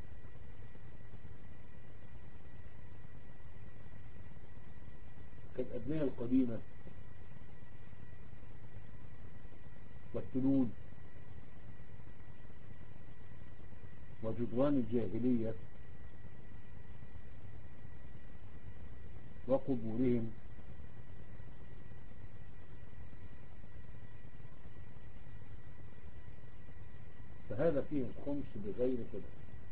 كالأبنية القديمة والتلول وجدران الجاهلية وقبورهم، فهذا فيه الخمس بغير خلاف.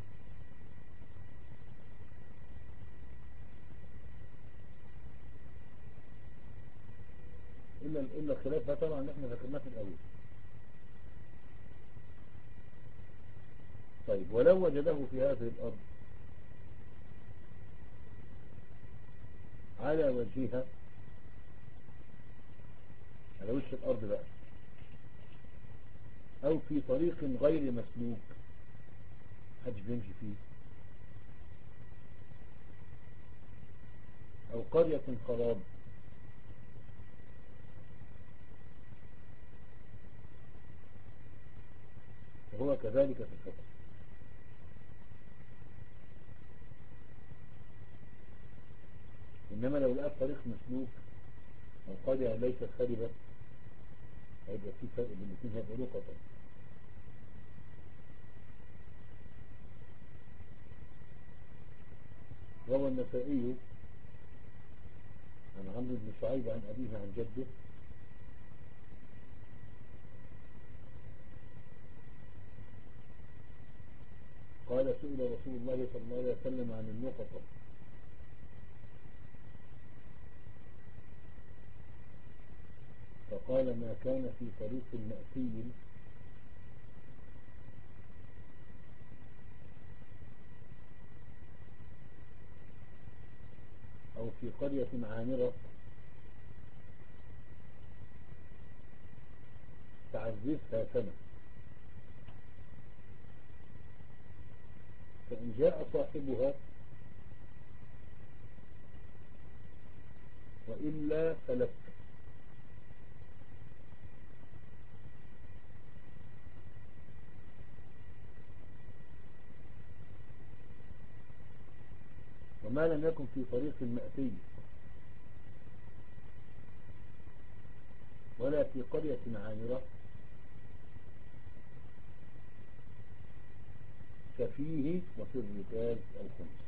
إلا إلا الخلاف طبعا احنا ذكرناه في الأول. طيب ولو وجده في هذه الأرض على وجهها، على وجه الأرض بقى، أو في طريق غير مسلوك محدش بيمشي فيه، أو قرية خراب، وهو كذلك في الحكم. إنما لو لقى طريق مسلوك أو قرية ليست خربة هيبقى في فرق بين الاثنين، هيبقى لقطة. روى النسائي عن عمرو بن شعيب عن أبيه عن جده قال سئل رسول الله صلى الله عليه وسلم عن النقطة فقال ما كان في طريق مأتي أو في قرية عامرة تعززها سنة، فإن جاء صاحبها وإلا فلك. وما لم يكن في طريق مأتي ولا في قرية عامرة ففيه وفي الركاز الخمس،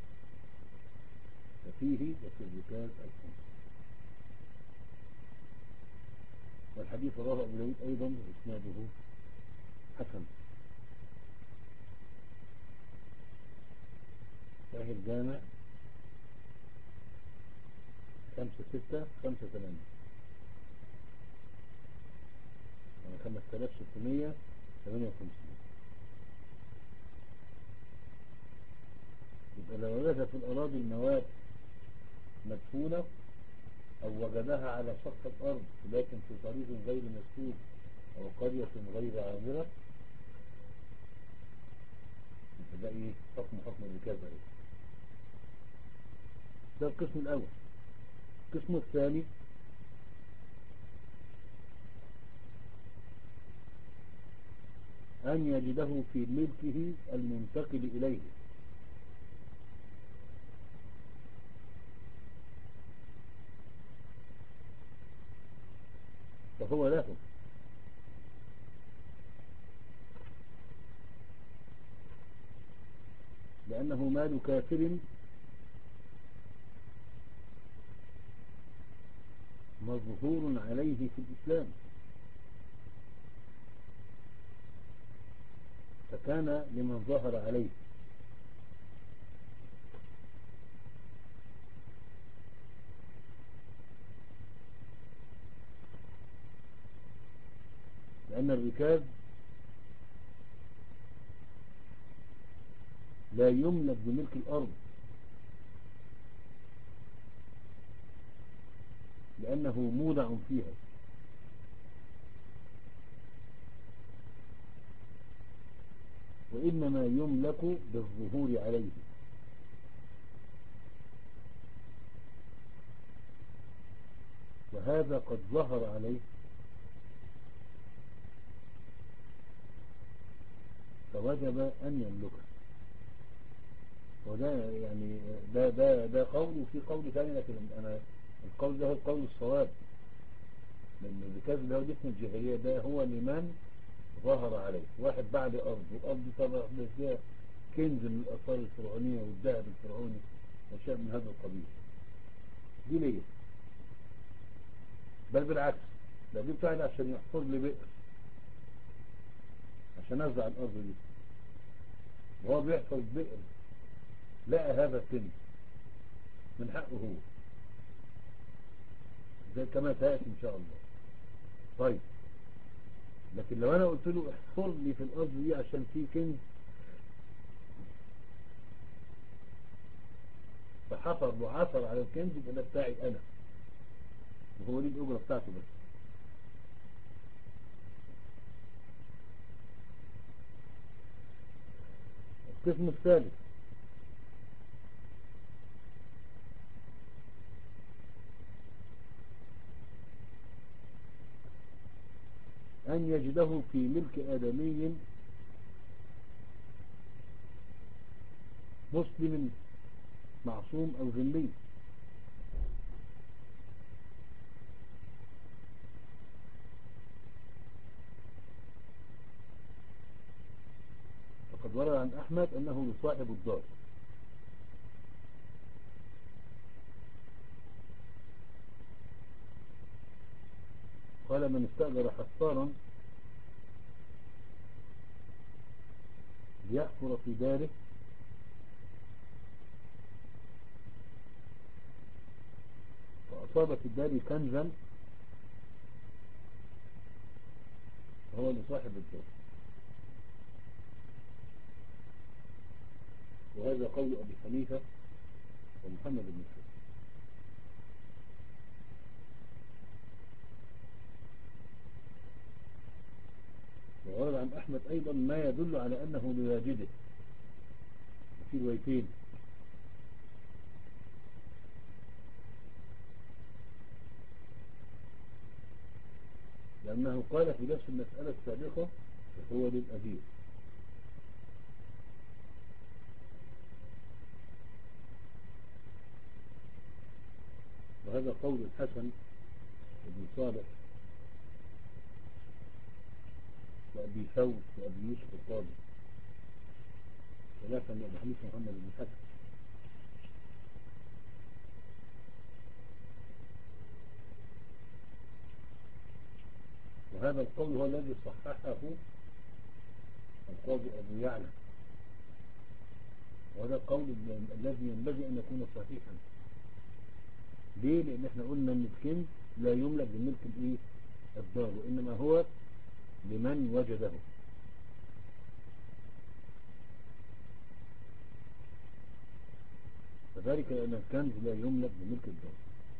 ففيه وفي الركاز الخمس. والحديث رواه أبو داود أيضا وإسناده حسن. صحيح الجامع خمسة ستة خمسة ثمانية، يعني خمسة آلاف وستمية وثمانية وخمسين. يبقى لو وجد في الأراضي النواة مدفونة أو وجدها على سطح الأرض لكن في طريق غير مسلوك أو قرية غير عامرة، يبقى ده إيه؟ حكم حكم الركازة إيه؟ ده القسم الأول. القسم الثاني أن يجده في ملكه المنتقل إليه، فهو له، لأنه مال كافر مظهور عليه في الإسلام، فكان لمن ظهر عليه. لأن الركاز لا يملك بملك الأرض، لأنه مودع فيها، وإنما يملك بالظهور عليه. وهذا قد ظهر عليه فوجب أن يملكه. وده يعني ده ده ده قول، وفي قول ثاني، لكن أنا القول ده هو القول الصواب، لأن الركاز اللي هو دفن الجاهلية ده هو لمن ظهر عليه. واحد بعد أرض، والأرض دي طبعا فيها كنز من الآثار الفرعونية والذهب الفرعوني وشيء من هذا القبيل، دي ليه؟ بل بالعكس، ده دي بتاعي عشان يحفظ لي بئر عشان أزرع الأرض دي، وهو بيحفظ بئر لقى هذا الكنز من حقه هو، زي كما تأتي إن شاء الله. طيب، لكن لو أنا قلت له احفر لي في الأرض دي عشان في كنز، فحفر وعثر على الكنز، يبقى ده بتاعي أنا، وهو ليه الأجرة بتاعته بس. القسم الثالث أن يجده في ملك آدمي مسلم معصوم أو ذمي، فقد ورد عن أحمد أنه لصاحب الدار، قال من استأجر حفارا ليحفر في داره فأصاب في الدار كنزا فهو لصاحب الدار. وهذا قول أبي حنيفة ومحمد بن حسن. وورد عن أحمد أيضا ما يدل على أنه لواجده، في روايتين، لأنه قال في نفس المسألة السابقة هو للأجير. وهذا قول الحسن بن صالح وأبي ثور وأبي يوسف القاضي، خلافا لأبي حنيفة محمد بن حسن. وهذا القول هو الذي صححه القاضي أبو يعلى، وهذا القول الذي ينبغي أن يكون صحيحا، ليه؟ لان احنا قلنا ان الكنز لا يملك بملك الايه الدار، وانما هو لمن وجده. فذلك لان الكنز لا يملك بملك الدار.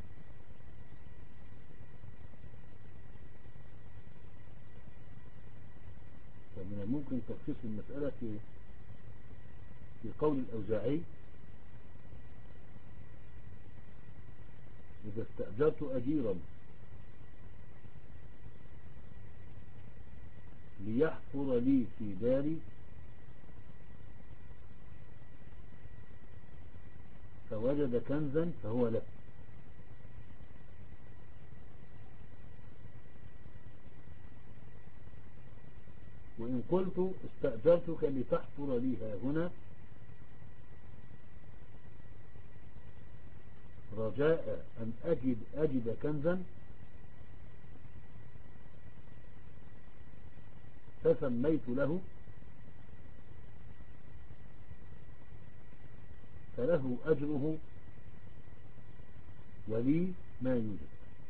فمن الممكن تخصيص المسألة في في قول الأوزاعي: إذا استأجرت أجيرا ليحفر لي في داري فوجد كنزا فهو له. وإن قلت استأجرتك لتحفر لي ها هنا رجاء أن أجد, أجد كنزا فسميت له فله أجره ولي ما يوجد.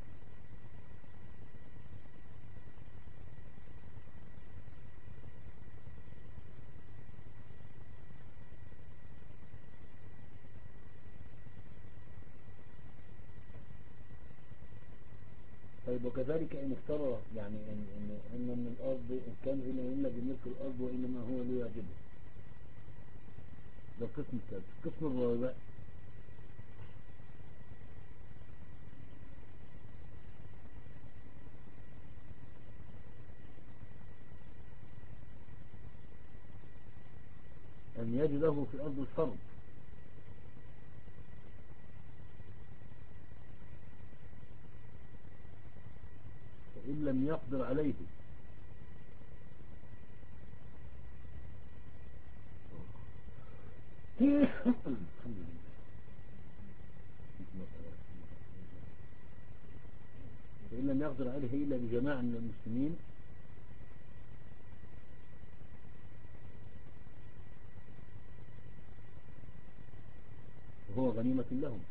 طيب وكذلك إن افترى يعني إن, إن, إن من الأرض الكنز لا يملك بملك الأرض وإنما هو ليعجبه. ده القسم الثالث. القسم الرابع: أن يجده في أرض الحرب فإن لم يقدر عليه الحمد لله. فإن لم يقدر عليه إلا بجماعة من المسلمين وهو غنيمة لهم.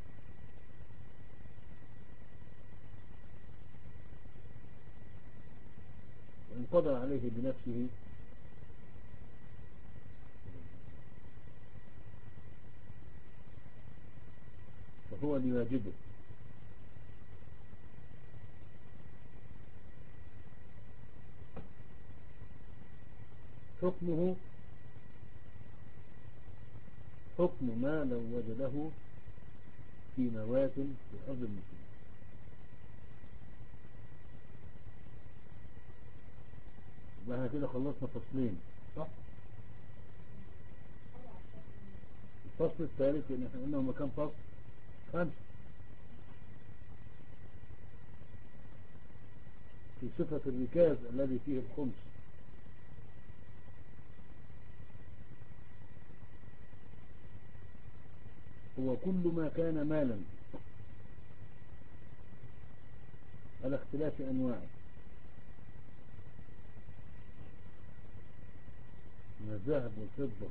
وإن قدر عليه بنفسه فهو لواجبه. حكمه حكم ما لو وجده في موات في أرض المسلمين. واحنا كده خلصنا فصلين صح؟ الفصل الثالث لأن احنا قلنا هما كام فصل؟ خمسة في صفة الركاز الذي فيه الخمس. هو كل ما كان مالا على اختلاف أنواعه من الذهب والفضة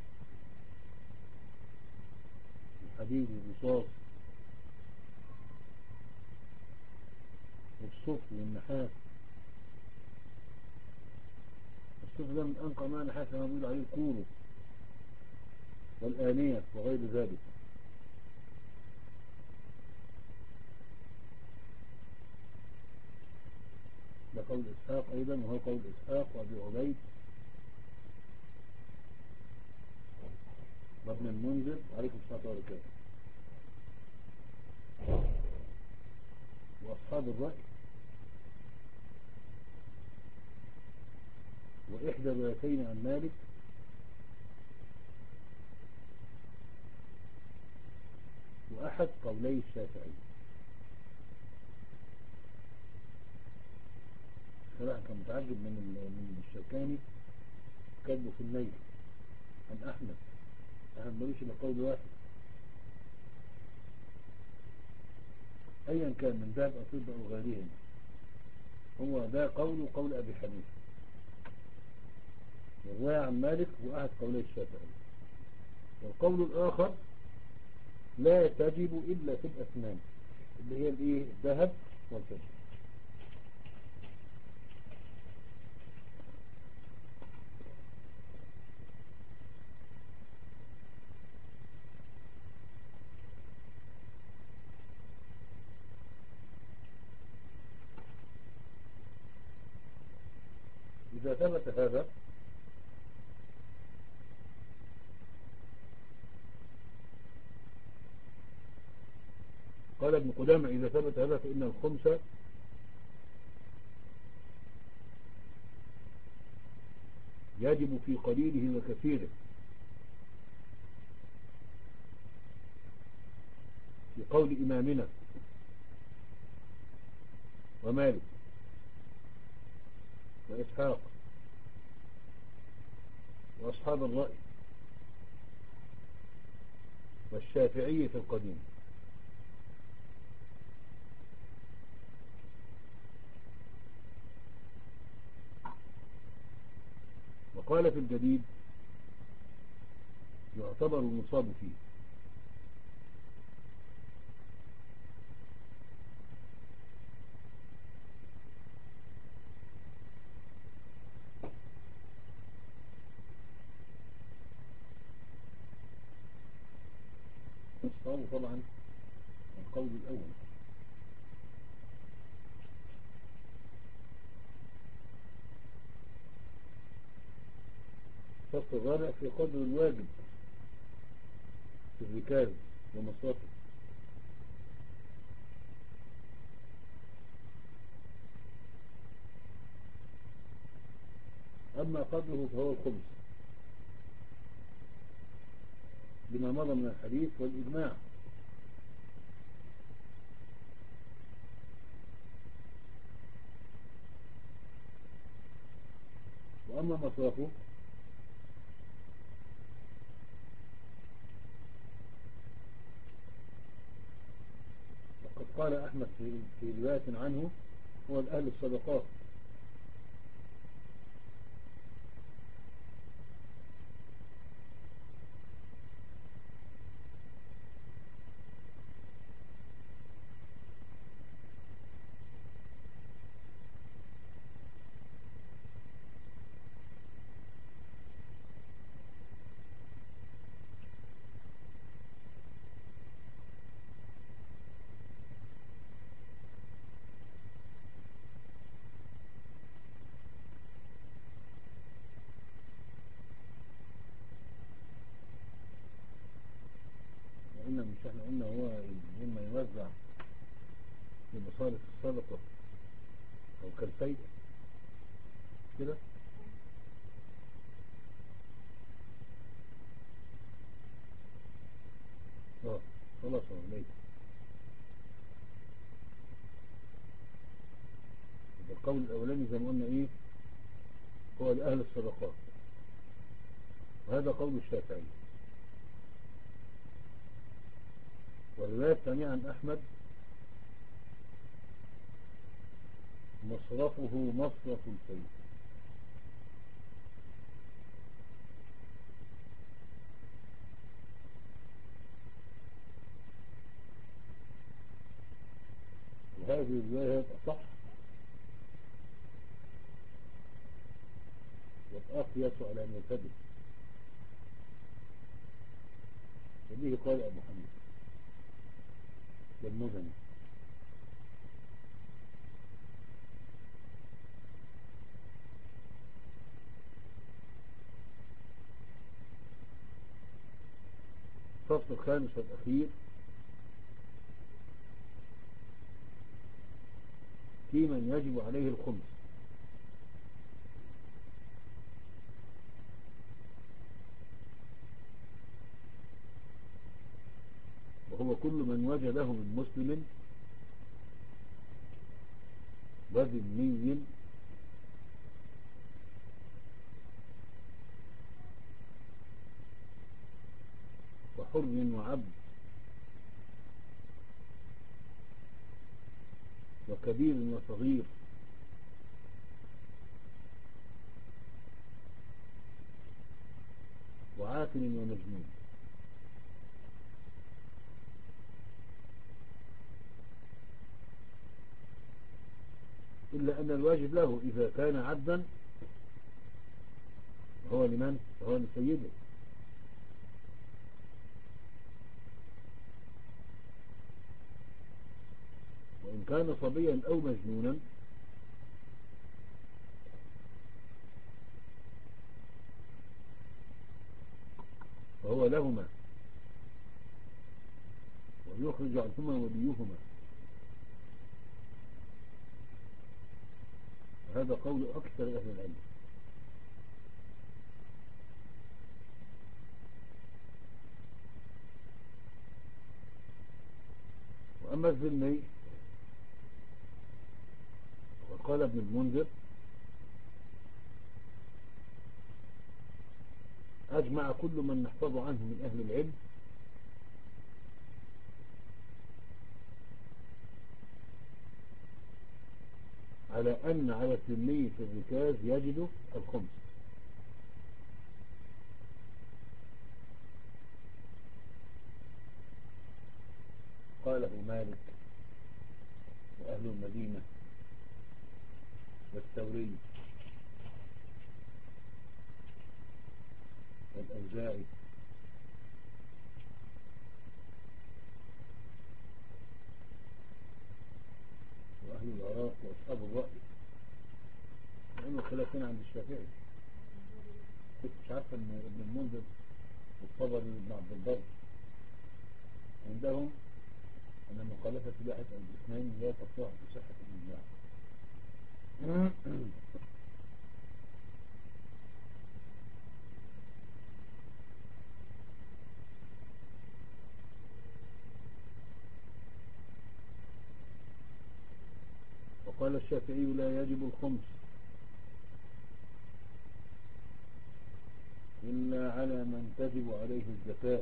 والحديد والرصاص والصفر والنحاس. الصفر ده من أنقى ما نحاس ما بيقول عليه الكورو والآنية وغير ذلك. ده قول إسحاق أيضا، وهو قول إسحاق وأبي عبيد وابن المنذر عليكم الصلاة والسلام وأصحاب الرأي. وإحدى الروايتين عن مالك وأحد قولي الشافعي. صراحة كان متعجب من من الشوكاني كاتبه في النيل عن أحمد. أحمد ملوش إلا قول واحد أيا كان من ذهب أو فضة أو غيرهم. هو ده قول قول أبي حنيفة، والرواية عن مالك هو أحد قولي الشافعي. والقول الآخر لا تجب إلا في الأثمان. اللي هي الايه الذهب والفضة. إذا ثبت هذا قال ابن قدامة إذا ثبت هذا فإن الخمس يجب في قليله وكثيره، في قول إمامنا ومالك وإسحاق وأصحاب الرأي والشافعي في القديم. وقال في الجديد يعتبر المصاب فيه. الصواب طبعا القول الأول. الفصل الرابع في قدر الواجب في الركاز ومصرفه. أما قدره فهو الخمس لما مضى من الحديث والإجماع. وأما مصرفه فقد قال أحمد في, في رواية عنه هو الأهل الصدقات. وقلنا مش احنا قلنا هو لما يوزع في مصارف الصدقة أو كالفيء كده. اه خلاص هو ليه القول الأولاني زي ما قلنا إيه هو لأهل الصدقات، وهذا قول الشافعي. والرواية الثانية عن أحمد مصرفه مصرف الفيء. وهذه الرواية أصح والأقيس على أن يثبت. وبه قال أبو حنيفة والمزني. الفصل الخامس والأخير في من يجب عليه الخمس. وهو كل من وجده من مسلم وذمي وحر وعبد وكبير وصغير وعاقل ومجنون. إلا أن الواجب له إذا كان عبدا هو لمن؟ هو لسيده. وإن كان صبيا أو مجنونا فهو لهما ويخرج عنهما وليهما. هذا قول أكثر أهل العلم. وأما الذمي وقال ابن المنذر أجمع كل من نحفظ عنه من أهل العلم على أن على الذمي في الركاز يجد الخمس. قاله مالك وأهل المدينة والثوري والأوزاعي وأهل العراق وأصحاب الرأي، لأنه خلافين عند الشافعي. كنت مش عارفة أن ابن المنذر والطبري بن عبد البر عندهم أن مخالفة واحد أو الاثنين لا تصح بصحة الإجماع. وقال الشافعي لا يجب الخمس إلا على من تجب عليه الزكاة،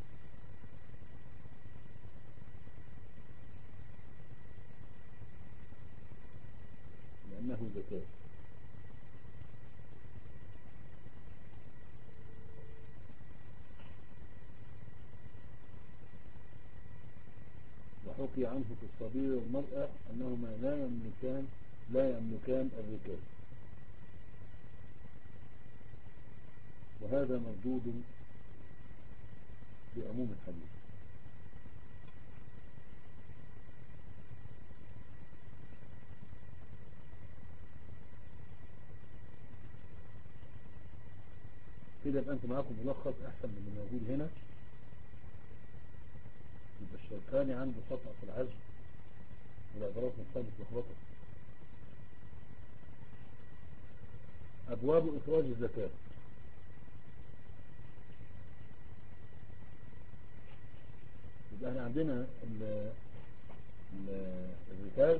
لأنه زكاة. وحكي عنه في الصبي والمرأة أنهما لا يملكان لا يملكان الركاز، وهذا مردود بعموم الحديث. كده يبقى أنتم معاكم ملخص أحسن من اللي موجود هنا. يبقى الشركاني عنده خطأ في العزم والعبارات نفسها متلخبطة. أبواب إخراج الزكاة. يبقى احنا عندنا الركاز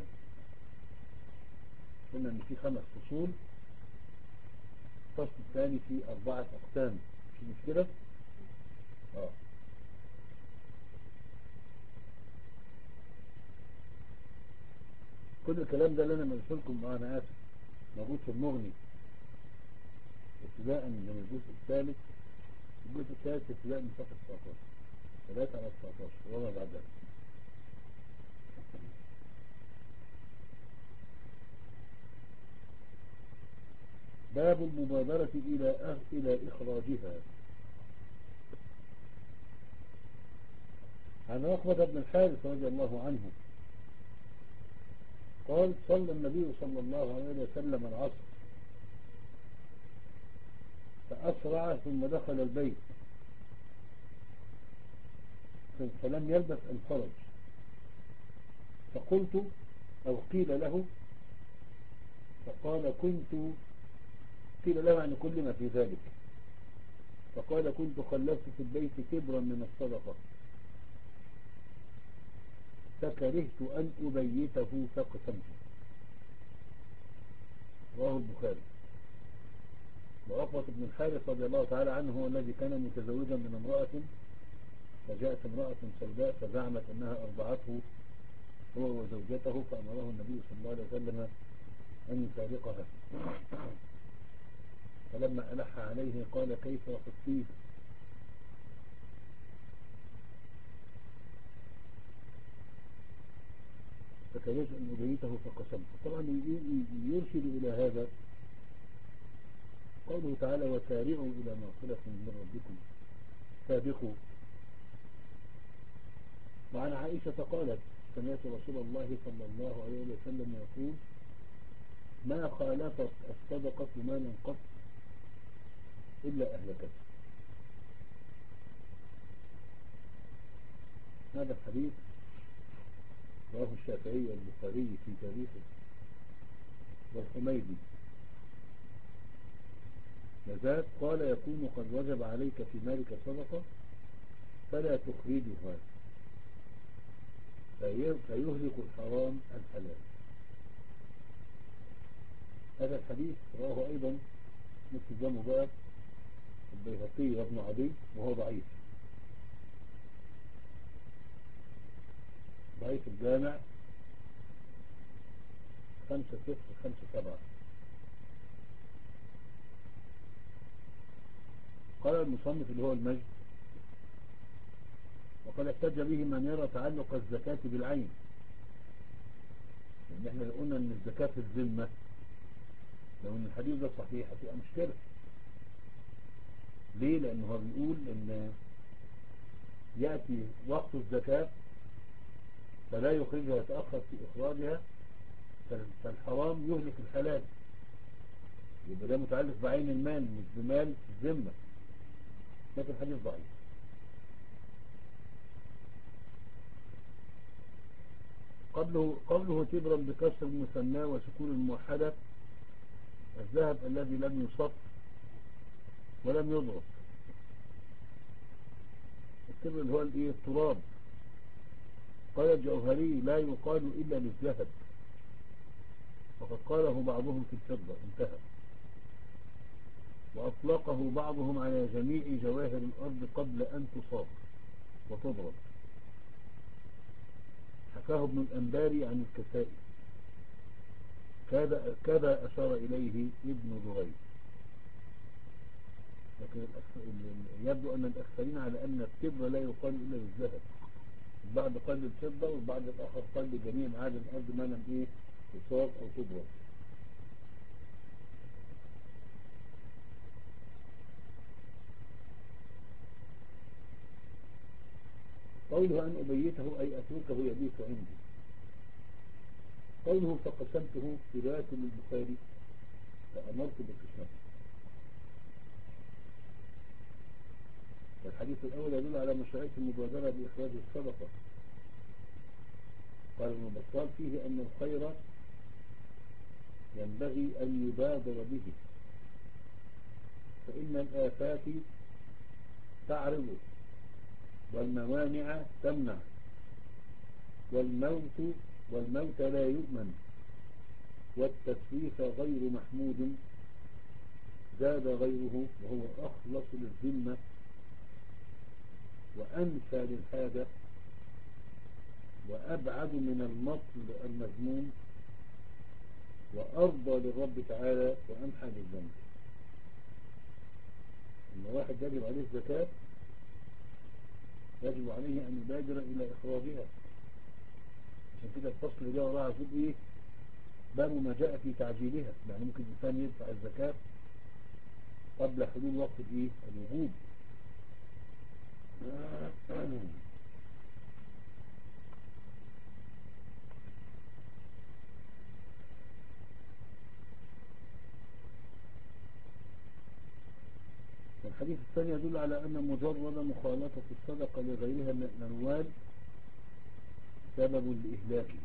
قلنا ان في خمس فصول، الفصل الثاني في أربعة أقسام، مش مشكلة؟ اه كل الكلام ده اللي انا مليت لكم انا اسف موجود في المغني ابتداء من الجزء الثالث. الجزء الثالث ابتداء من صفحة تسعتاشر ثلاثة على تسعتاشر وما بعد ذلك. باب المبادرة إلى أه... إلى إخراجها. عن عقبة بن الحارث رضي الله عنه قال صلى النبي صلى الله عليه وسلم العصر فأسرع ثم دخل البيت فلم يلبث أن خرج، فقلت أو قيل له فقال كنت قيل له عن كل ما في ذلك، فقال كنت خلفت في البيت كبرا من الصدقة فكرهت أن أبيته فاقسمته. رواه البخاري. وعقبة بن الحارث رضي الله تعالى عنه هو الذي كان متزوجا من امرأة، فجاءت امرأة سوداء فزعمت أنها أرضعته هو وزوجته، فأمره النبي صلى الله عليه وسلم أن يفارقها، فلما ألح عليه قال كيف خذتيه؟ فيجب أن أبيته فقسمته. طبعا يرشد إلى هذا قوله تعالى وسارعوا إلى مغفرة من ربكم سابقوا. وعن عائشة قالت سمعت رسول الله صلى الله عليه وسلم يقول ما خالفت الصدقة مالا قط إلا أهلكته. هذا الحديث رواه الشافعي والبخاري في تاريخه والحميدي وذات قال يكون قد وجب عليك في مالك صدقة فلا تخرجها فيهلك الحرام الحلال. هذا الحديث رواه أيضا مثل جمع بقى البيهقي وابن عدي وهو ضعيف ضعيف الجامع خمسة صفر خمسة سبعة. قال المصنف اللي هو المجد وقال احتج به من يرى تعلق الزكاة بالعين، لأن احنا قلنا ان الزكاة في الذمة لو ان الحديث ده صحيح هتبقى مشكلة. ليه؟ لأنه هو بيقول ان يأتي وقت الزكاة فلا يخرجها ويتأخر في إخراجها فالحرام يهلك الحلال، يبقى ده متعلق بعين المال مش بمال الذمة، لكن الحديث ضعيف. قبله قبله تبرا بكسر المثنى وسكون الموحدة الذهب الذي لم يصف ولم يضرب. التبر اللي هو الايه التراب. قال الجوهري لا يقال إلا للذهب وقد قاله بعضهم في الفضة انتهى. وأطلقه بعضهم على جميع جواهر الأرض قبل أن تصاب وتضرب. حكاه ابن الأنباري عن الكسائي كذا كذا أشار إليه ابن دريد. لكن يبدو أن الأكثرين على أن التبر لا يقال إلا للذهب. البعض قال للفضة والبعض الآخر قال لجميع معادن الأرض ما لم إيه تصاب أو تضرب. قوله أن أبيته أي أتركه يبيت عندي. قوله فقسمته في رواية للبخاري فأمرت بقسمته. والحديث الأول يدل على مشروعية المبادرة بإخراج الصدقة. قال ابن بطال فيه أن الخير ينبغي أن يبادر به فإن الآفات تعرض والموانع تمنع والموت والموت لا يؤمن والتسويف غير محمود زاد غيره وهو أخلص للذمة وأنفى للحاجة وأبعد من المطل المذموم وأرضى للرب تعالى وأمحى للذنب. إن واحد يجب عليه الزكاة يجب عليه أن يبادر إلى إخراجها. عشان كده الفصل ده وراء عزيز إيه باب ما جاء في تعجيلها. يعني ممكن الإنسان يدفع الزكاة قبل حلول وقت الإيه الوجوب. والحديث الثاني يدل على أن مجرد مخالطة الصدقة لغيرها من الأموال سبب لإهلاكه.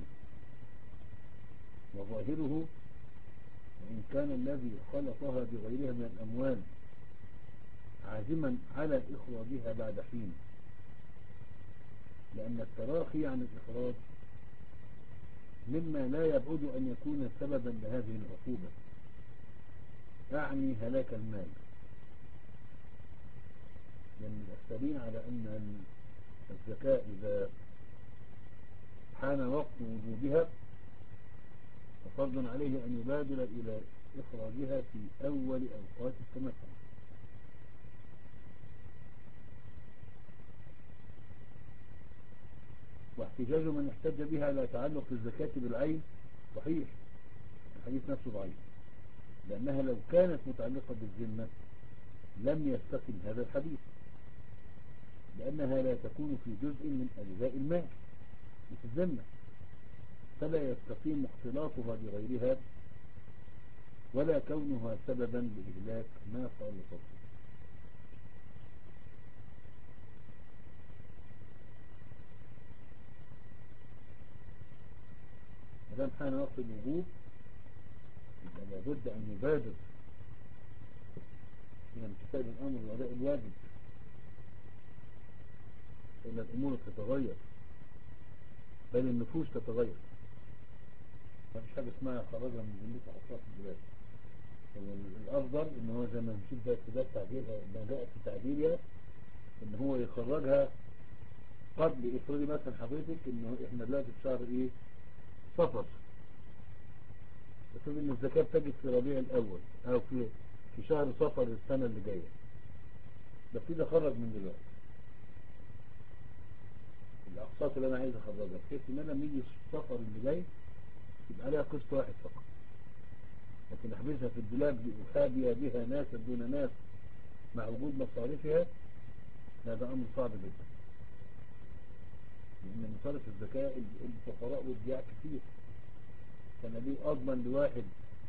وظاهره وإن كان الذي خلطها بغيرها من الأموال عازما على إخراجها بعد حين، لأن التراخي عن الإخراج مما لا يبعد أن يكون سببا لهذه العقوبة، أعني هلاك المال. لأن الأكثرين على أن الزكاة إذا حان وقت وجوبها ففرض عليه أن يبادر إلى إخراجها في أول أوقات التمكن. واحتجاج من احتج بها لا تعلق الزكاة بالعين صحيح، الحديث نفسه ضعيف، لأنها لو كانت متعلقة بالذمة لم يستقم هذا الحديث، لأنها لا تكون في جزء من أجزاء المال في الذمة، فلا يستقيم اختلاطها بغيرها ولا كونها سببا لإهلاك ما خالطته. مدام حان وقت الوجوب يبقى لابد أن يبادر إلى امتثال الأمر وأداء الواجب، فإن الأمور تتغير بل النفوس تتغير. ما فيش حاجة اسمها خرجها من ذمتها حطها في البلاد. الأفضل إن هو زي ما نشوف ده في تعديلها ما جاء في تعديلها إن هو يخرجها قبل. افرضي مثلا حضرتك إنه إحنا دلوقتي في شهر إيه صفر، افرضي إن الزكاة تجد في ربيع الأول أو في في شهر صفر السنة اللي جاية، ببتدي أخرج من دلوقتي الأقساط اللي أنا عايز أخرجها، بحيث إن أنا لما يجي الصفر اللي جاي يبقى عليها قسط واحد فقط. لكن أحبسها في الدولاب لأخابي بها ناسا دون ناس مع وجود مصاريفها، هذا أمر صعب جدا، لأن مصارف الزكاة الفقراء والضياع كثير. فأنا ليه أضمن لواحد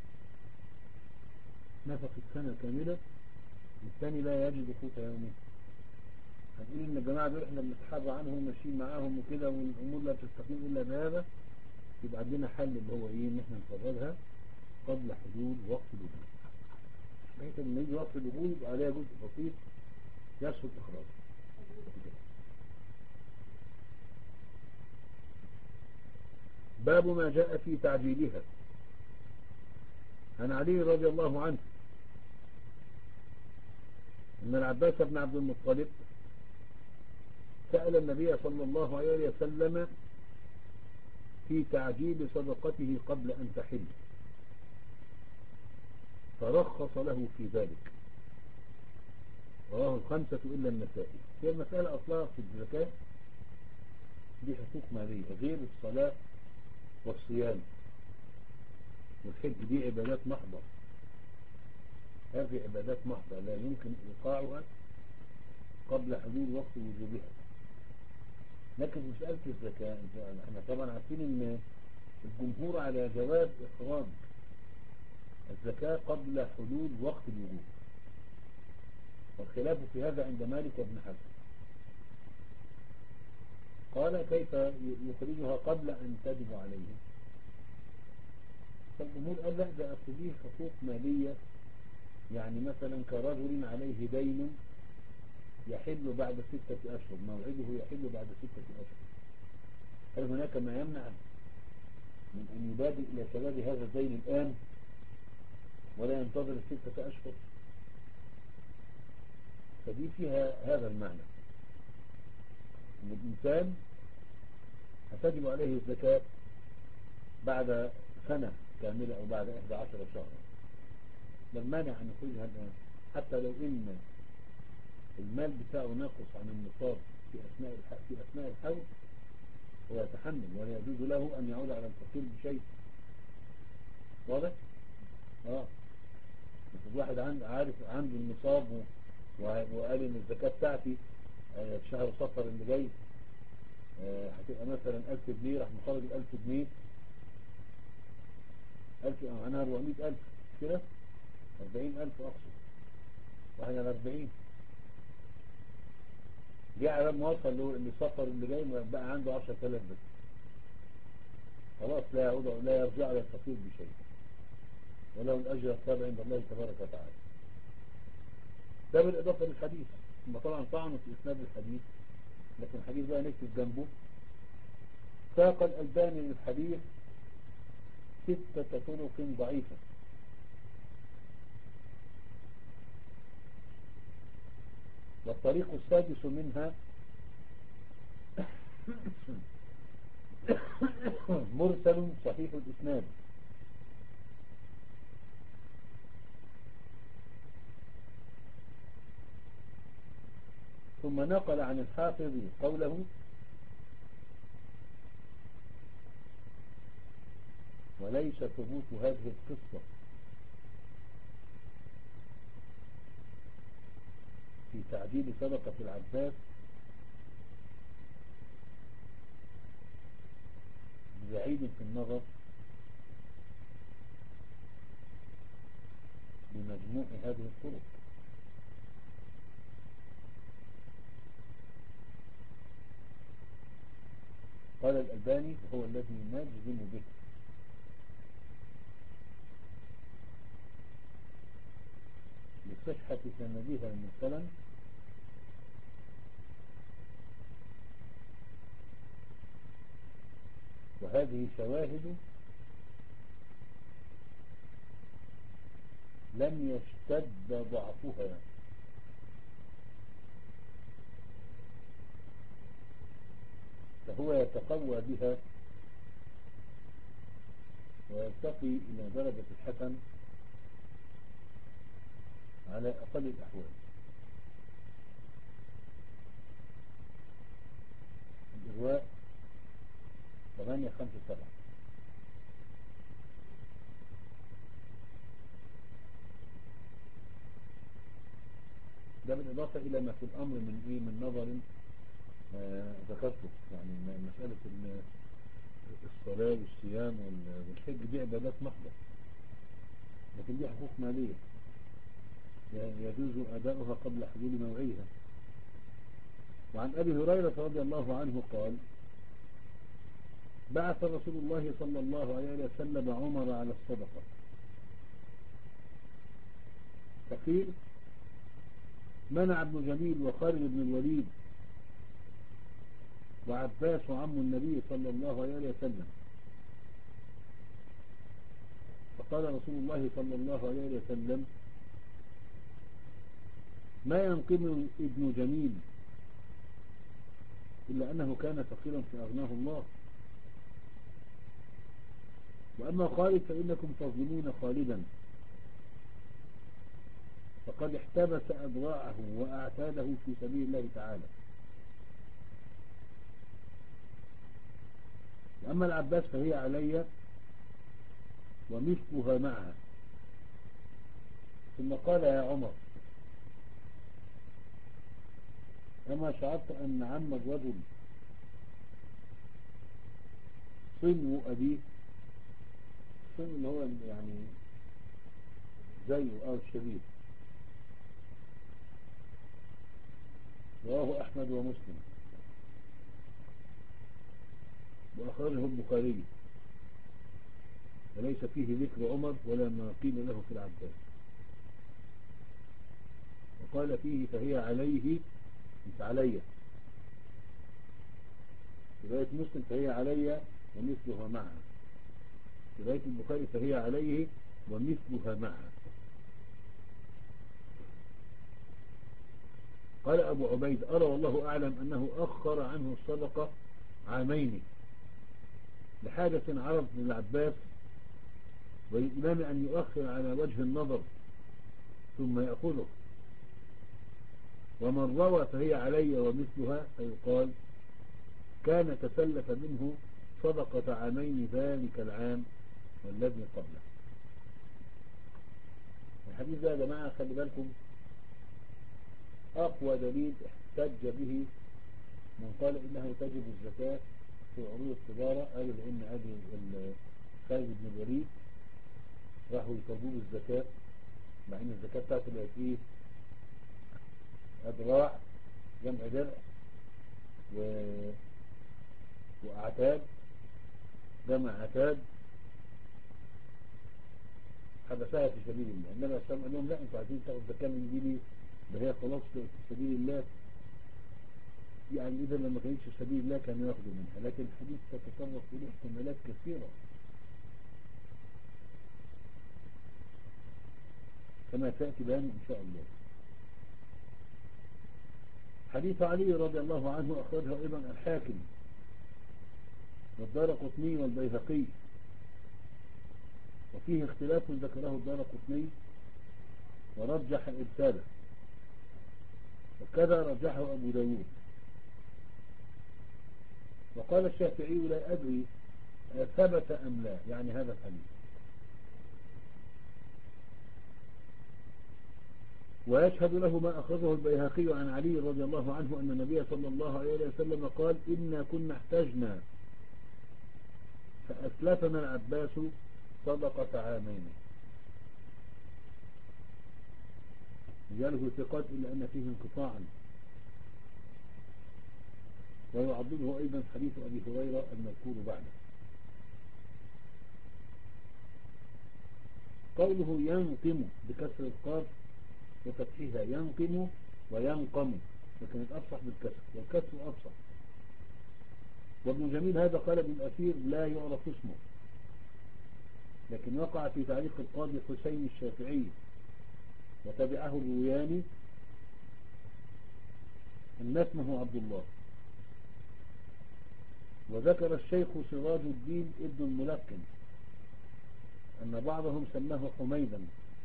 نفق السنة كاملة والثاني لا يجد قوت يومه؟ هنقول إن الجماعة دول إحنا بنتحرى عنهم وماشيين معاهم وكده والأمور لا تستقيم إلا بهذا. يبقى عندنا حل اللي هو إيه، إن إحنا نخرجها قبل حدود وقت الوجوب، بحيث لما يجي وقت الوجوب يبقى عليها جزء بسيط يسهل إخراجه. باب ما جاء في تعجيلها. عن علي رضي الله عنه أن العباس بن عبد المطلب سأل النبي صلى الله عليه وسلم في تعجيل صدقته قبل أن تحل، فرخص له في ذلك. رواه الخمسة إلا النسائي. هي المسألة أصلها في الزكاة دي حقوق مالية غير الصلاة والصيام والحج، دي عبادات محضة. هذه عبادات محضة لا يمكن إيقاعها قبل حدود وقت وجوبها. لكن مسألة الزكاة احنا طبعا عارفين ان الجمهور على جواز إخراج الزكاة قبل حدود وقت الوجوب، والخلاف في هذا عند مالك وابن حزم. قال كيف يخرجها قبل أن تجب عليه؟ فالجمهور قال لا، ده أصل دي حقوق مالية، يعني مثلا كرجل عليه دين يحل بعد ستة أشهر، موعده يحل بعد ستة أشهر، هل هناك ما يمنع من أن يبادر إلى سداد هذا الدين الآن ولا ينتظر الستة أشهر؟ فدي فيها هذا المعنى، أن الإنسان هتجب عليه الزكاة بعد سنة كاملة أو بعد إحدى عشر شهرا، لا مانع أن يخرجها الآن، حتى لو إن المال بتاعه ناقص عن النصاب في أثناء في أثناء الحول، هو يتحمل ولا يجوز له أن يعود على الفقير بشيء. واضح؟ اه واحد عند عارف عنده النصاب وقال ان الزكاة بتاعتي في شهر صفر اللي جاي هتبقى مثلا ألف جنيه، راح مخرج الألف جنيه، ألف معناها أربعمائة ألف كده، أربعين ألف أقصد، واحد على أربعين جاء لما وصل له صفر اللي جاي بقى عنده عشرة آلاف بس، خلاص لا يعود لا يرجع على الفقير بشيء، وله الأجر التابع عند الله تبارك وتعالى. ده بالإضافة للحديث. ثم طبعا طعنوا في إسناد الحديث، لكن الحديث بقى نكتب جنبه ساق الألباني للحديث ستة طرق ضعيفة، والطريق السادس منها مرسل صحيح الإسناد. ثم نقل عن الحافظ قوله وليس ثبوت هذه القصة في تعديل صدقة العباس بعيد في النظر بمجموع هذه الطرق. قال الألباني هو الذي نجزم به لصحة سندها المرسلا وهذه شواهد لم يشتد ضعفها فهو يتقوى بها ويرتقي إلى درجة الحسن على أقل الأحوال. الإغواء ثمانية خمسة سبعة. ده بالإضافة إلى ما في الأمر من إيه من نظر آه ذكرته، يعني مسألة الصلاة والصيام والحج دي عبادات محضة، لكن دي حقوق مالية يجوز أداؤها قبل حلول موعدها. وعن أبي هريرة رضي الله عنه قال: بعث رسول الله صلى الله عليه وسلم عمر على الصدقة، فقيل: منع ابن جميل وخالد بن الوليد وعباس عم النبي صلى الله عليه وسلم. فقال رسول الله صلى الله عليه وسلم: ما ينقم ابن جميل إلا أنه كان فقيرا فأغناه الله، وأما خالد فإنكم تظلمون خالدا فقد احتبس أدراعه وأعتاده في سبيل الله تعالى. وأما العباس فهي علي ومثلها معها. ثم قال: يا عمر، أما شعرت أن عم الرجل صنو أبيه؟ صنو اللي هو يعني زيه أو الشبيه. رواه أحمد ومسلم وأخرجه البخاري، وليس فيه ذكر عمر ولا ما قيل له في العباس. وقال فيه: فهي عليه مش علي. في رواية مسلم: فهي علي ومثلها معها. في رواية البخاري: فهي عليه ومثلها معها. قال أبو عبيد: أرى والله أعلم أنه أخر عنه الصدقة عامين لحاجة عرض للعباس، وللإمام أن يؤخر على وجه النظر ثم يأخذه. ومن روى فهي علي ومثلها فيقال: كان تسلف منه صدقة عامين ذلك العام والذي قبله. الحديث ده يا جماعة خلي بالكم أقوى دليل احتج به من قال إنه تجب الزكاة في عروض التجارة. قالوا لأن أبي خالد بن الوليد راحوا يطلبوا الزكاة، مع إن الزكاة بتاعته بقت إيه؟ أدراع، جمع درع، و... وأعتاد، جمع عتاد، حبسها في سبيل الله. النبي عليه الصلاة والسلام قال لهم: لا، أنتوا عايزين تاخدوا زكاة من ديني، ده هي خلاص في سبيل الله. يعني إذا لما كانتش في سبيل الله كانوا ياخدوا منها. لكن الحديث تتصرف إليه احتمالات كثيرة كما تأتي بيان إن شاء الله. حديث علي رضي الله عنه أخرجه أيضا الحاكم والدارقطني والبيهقي، وفيه اختلاف ذكره الدارقطني ورجح إرساله، وكذا رجحه أبو داود. وقال الشافعي: لا أدري ثبت أم لا، يعني هذا الحديث. ويشهد له ما أخرجه البيهقي عن علي رضي الله عنه أن النبي صلى الله عليه وسلم قال إنا كنا احتجنا فأسلفنا العباس صدقة عامين. رجاله ثقات إلا أن فيه انقطاعا. ويعضده أيضا حديث أبي هريرة المذكور بعده. قوله ينقم بكسر القاف وفتحها، ينقم وينقم، لكن الأفصح بالكسر، والكسر أفصح. وابن جميل هذا قال ابن الأثير لا يعرف اسمه، لكن وقع في تعليق القاضي حسين الشافعي وتبعه الروياني أن اسمه عبد الله. وذكر الشيخ سراج الدين ابن الملقن أن بعضهم سماه حميدا.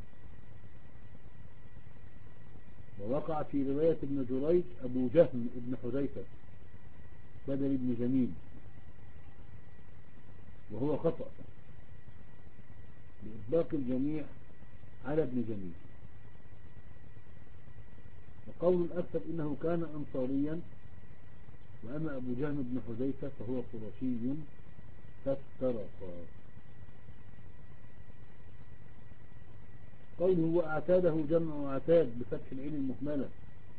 ووقع في رواية ابن جريج أبو جهم ابن حذيفة بدل ابن جميل، وهو خطأ بإطلاق الجميع على ابن جميل. وقول الأكثر إنه كان أنصاريا، وأما أبو جهم ابن حذيفة فهو قرشي فافترقا. قوله وأعتاده جمع عتاد بفتح العين المهملة،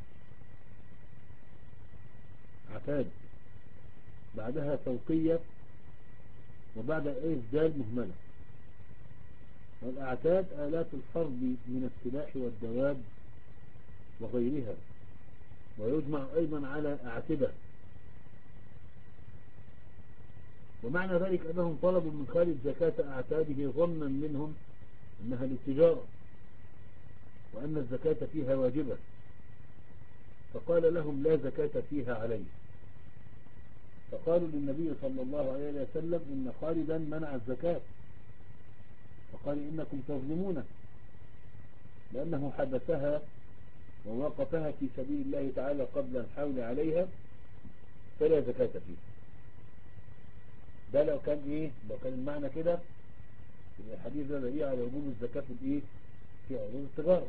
عتاد بعدها فوقية وبعد الألف دال مهملة. والأعتاد آلات الحرب من السلاح والدواب وغيرها، ويجمع أيضا على أعتبة. ومعنى ذلك أنهم طلبوا من خالد زكاة أعتاده ظنا منهم أنها للتجارة وأن الزكاة فيها واجبة، فقال لهم لا زكاة فيها عليه. فقالوا للنبي صلى الله عليه وسلم إن خالدا منع الزكاة، فقال إنكم تظلمون لأنه حدثها ووقفها في سبيل الله تعالى قبل الحول عليها فلا زكاة فيها. ده لو كان إيه، لو كان المعنى كده الحديث ده دليل على وجوب الزكاة في الإيه، في عروض التجارة.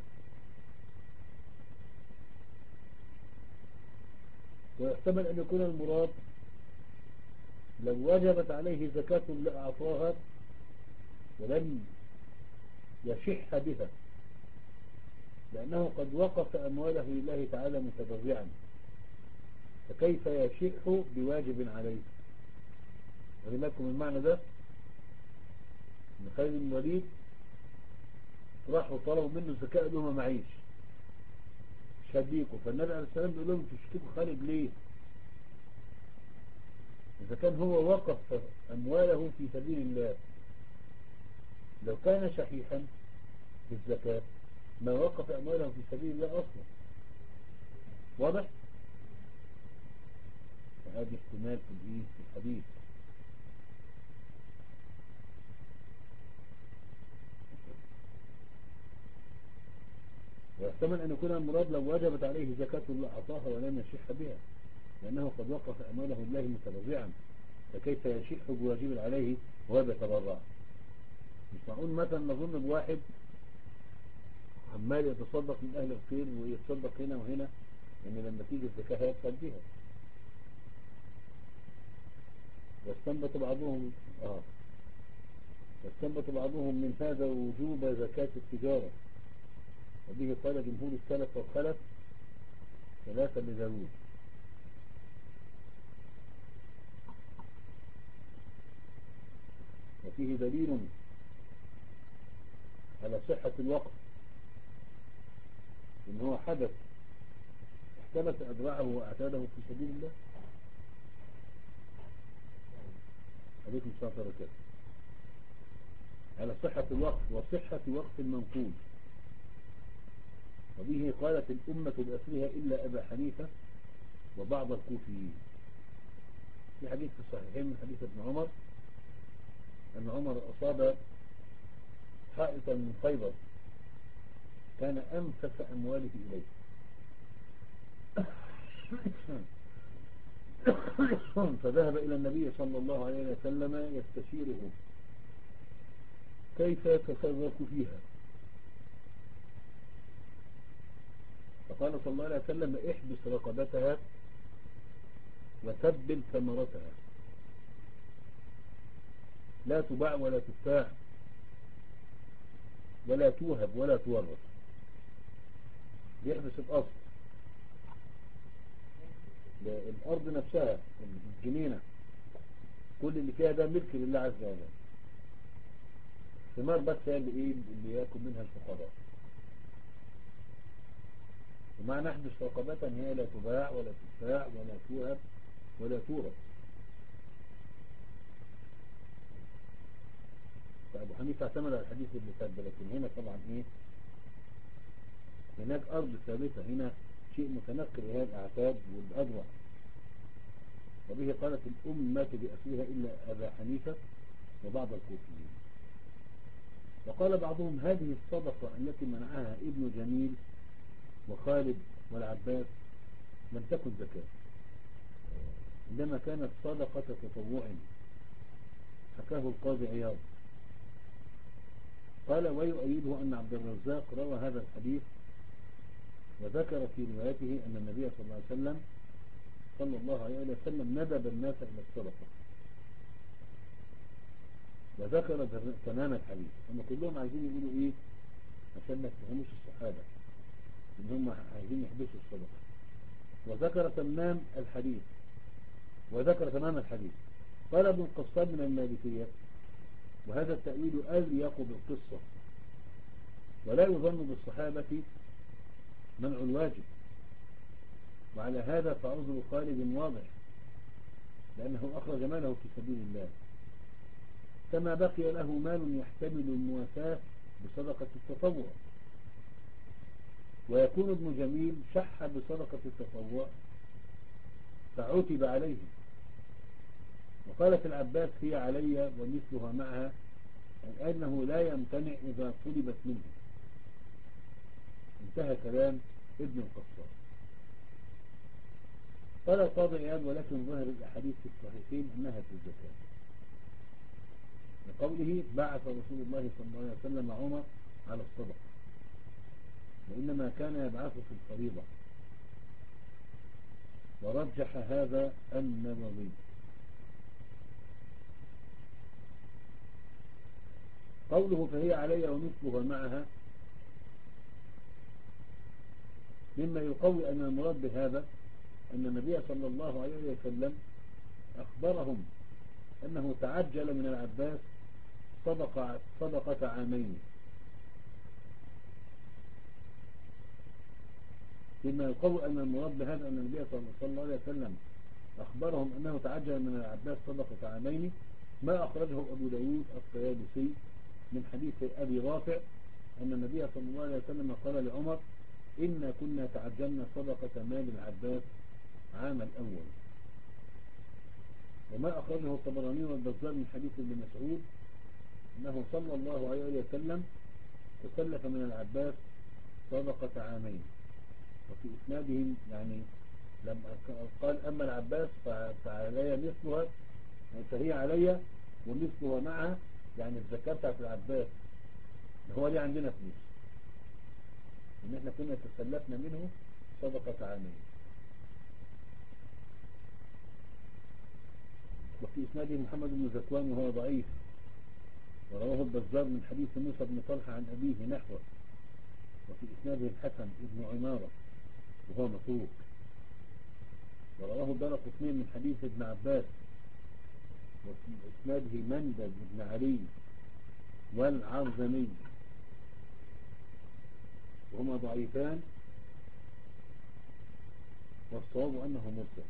ويحتمل أن يكون المراد لو وجبت عليه زكاة لأعطاها ولم يشح بها، لأنه قد وقف أمواله لله تعالى متبرعا، فكيف يشح بواجب عليه؟ ولماكم المعنى ده ان خالد بن الوليد راحوا طلبوا منه الزكاة قالوا ما معيش شديكوا، فالنبي عليه السلام بيقول لهم تشتكوا خالد ليه؟ إذا كان هو وقف أمواله في سبيل الله، لو كان شحيحا بالزكاة ما وقف أمواله في سبيل الله أصلا. واضح؟ فهذا احتمال في الإيه، في الحديث. ويحتمل أن يكون المراد لو وجبت عليه زكاة لأعطاها ولم يشح بها، لأنه قد وقف أمواله الله متبرعا، فكيف يشح بواجب عليه وهو يتبرع؟ مش معقول مثلا نظن بواحد عمال يتصدق من أهل الخير ويتصدق هنا وهنا إن لما تيجي الزكاة هيبخل بها. واستنبط بعضهم آه واستنبط بعضهم من هذا وجوب زكاة التجارة، وبه قال جمهور السلف والخلف ثلاثة لداود. وفيه دليل على صحة الوقف، إن هو حدث احتبس أدرعه وأعتاده في سبيل الله. عليكم السلام عليكم. على صحة الوقف وصحة وقف المنقول. وبه قالت الأمة بأسرها إلا أبا حنيفة وبعض الكوفيين. في حديث في الصحيحين من حديث ابن عمر أن عمر أصاب حائطا من خيبر كان أنفس أمواله إليه، فذهب إلى النبي صلى الله عليه وسلم يستشيره كيف يتصرف فيها. فقال صلى الله عليه وسلم احبس رقبتها وتبل ثمرتها، لا تباع ولا تبتاع ولا توهب ولا تورث. يحبس الأصل، الأرض نفسها، الجنينة، كل اللي فيها ده ملك لله عز وجل. ثمار بس هي اللي ايه اللي ياكل منها الفقراء. ومعنى نحبس رقبة هي لا تباع ولا تبتاع ولا توهب ولا تورث. فأبو حنيفة اعتمد على الحديث اللي فات ده، لكن هنا طبعا ايه، هناك أرض ثابتة، هنا شيء متنقل إلى الأعتاب والأذرع. وبه قالت الأمة بأصلها إلا أبا حنيفة وبعض الكوفيين. وقال بعضهم هذه الصدقة التي منعها ابن جميل وخالد والعباس لم تكن زكاة، إنما كانت صدقة تطوع، حكاه القاضي عياض. قال ويؤيده أن عبد الرزاق روى هذا الحديث وذكر في روايته أن النبي صلى الله عليه وسلم صلى الله عليه وسلم ندب الناس إلى الصدقة، وذكر تمام الحديث. هم كلهم عايزين يقولوا إيه عشان ما يتهموش الصحابة إن هم عايزين يحبسوا الصدقة، وذكر تمام الحديث وذكر تمام الحديث. قال ابن القصاب من المالكية وهذا التأويل أليق بالقصة، ولا يظن بالصحابة منع الواجب، وعلى هذا فعذر خالد واضح لأنه أخرج ماله في سبيل الله، كما بقي له مال يحتمل المواساة بصدقة التطوع. ويكون ابن جميل شح بصدقة التطوع فعتب عليه. وقالت العباس هي علي ومثلها معها، أي أنه لا يمتنع إذا طلبت منه. انتهى كلام ابن القصاب. قال القاضي عياض ولكن ظاهر الأحاديث في الصحيحين أنها في الزكاة، لقوله بعث رسول الله صلى الله عليه وسلم عمر على الصدقة، وإنما كان يبعث في الفريضة. ورجح هذا النووي. قوله فهي علي ومثلها معها مما يقوي أن المراد بهذا أن النبي صلى الله عليه وسلم أخبرهم أنه تعجل من العباس صدقة, صدقة عامين، مما يقوي أن المراد بهذا أن النبي صلى الله عليه وسلم أخبرهم أنه تعجل من العباس صدقة عامين، ما أخرجه أبو داود الطيالسي من حديث أبي رافع أن النبي صلى الله عليه وسلم قال لعمر إنا كنا تعجلنا صدقة مال العباس عام الأول. وما أخرجه الطبراني والبزار من حديث ابن مسعود أنه صلى الله عليه وسلم تسلف من العباس صدقة عامين. وفي إسنادهم يعني لما قال أما العباس فعلي مثلها، فهي علي ومثلها معها، يعني الزكاة بتاعت العباس هو ليه عندنا فلوس إن احنا كنا تسلفنا منه صدقة عامين. وفي إسناده محمد بن زكوان وهو ضعيف، ورواه البزار من حديث موسى بن طلحة عن أبيه نحوه. وفي إسناده الحسن ابن عمارة وهو متروك. ورواه الدارقطني من حديث ابن عباس. وفي إسناده مندل ابن علي والعرزمي وهما ضعيفان، والصواب أنه مرسل.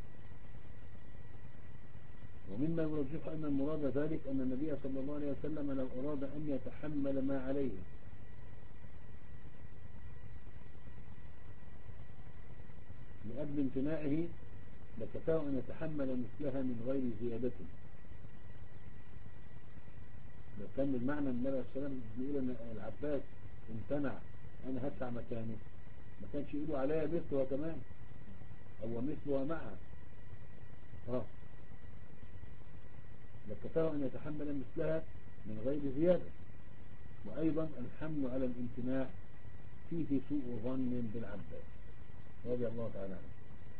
ومما يرجح أن المراد ذلك أن النبي صلى الله عليه وسلم لو أراد أن يتحمل ما عليه لأجل امتناعه لكفاه أن يتحمل مثلها من غير زيادة. لو كان المعنى النبي صلى الله عليه وسلم بيقول أن العباس امتنع أنا هدفع مكانه، ما كانش يقولوا عليها مثلها كمان أو مثلها معها. اه لكفاه أن يتحمل مثلها من غير زيادة. وأيضا الحمل على الامتناع فيه سوء ظن بالعباس رضي الله تعالى عنه.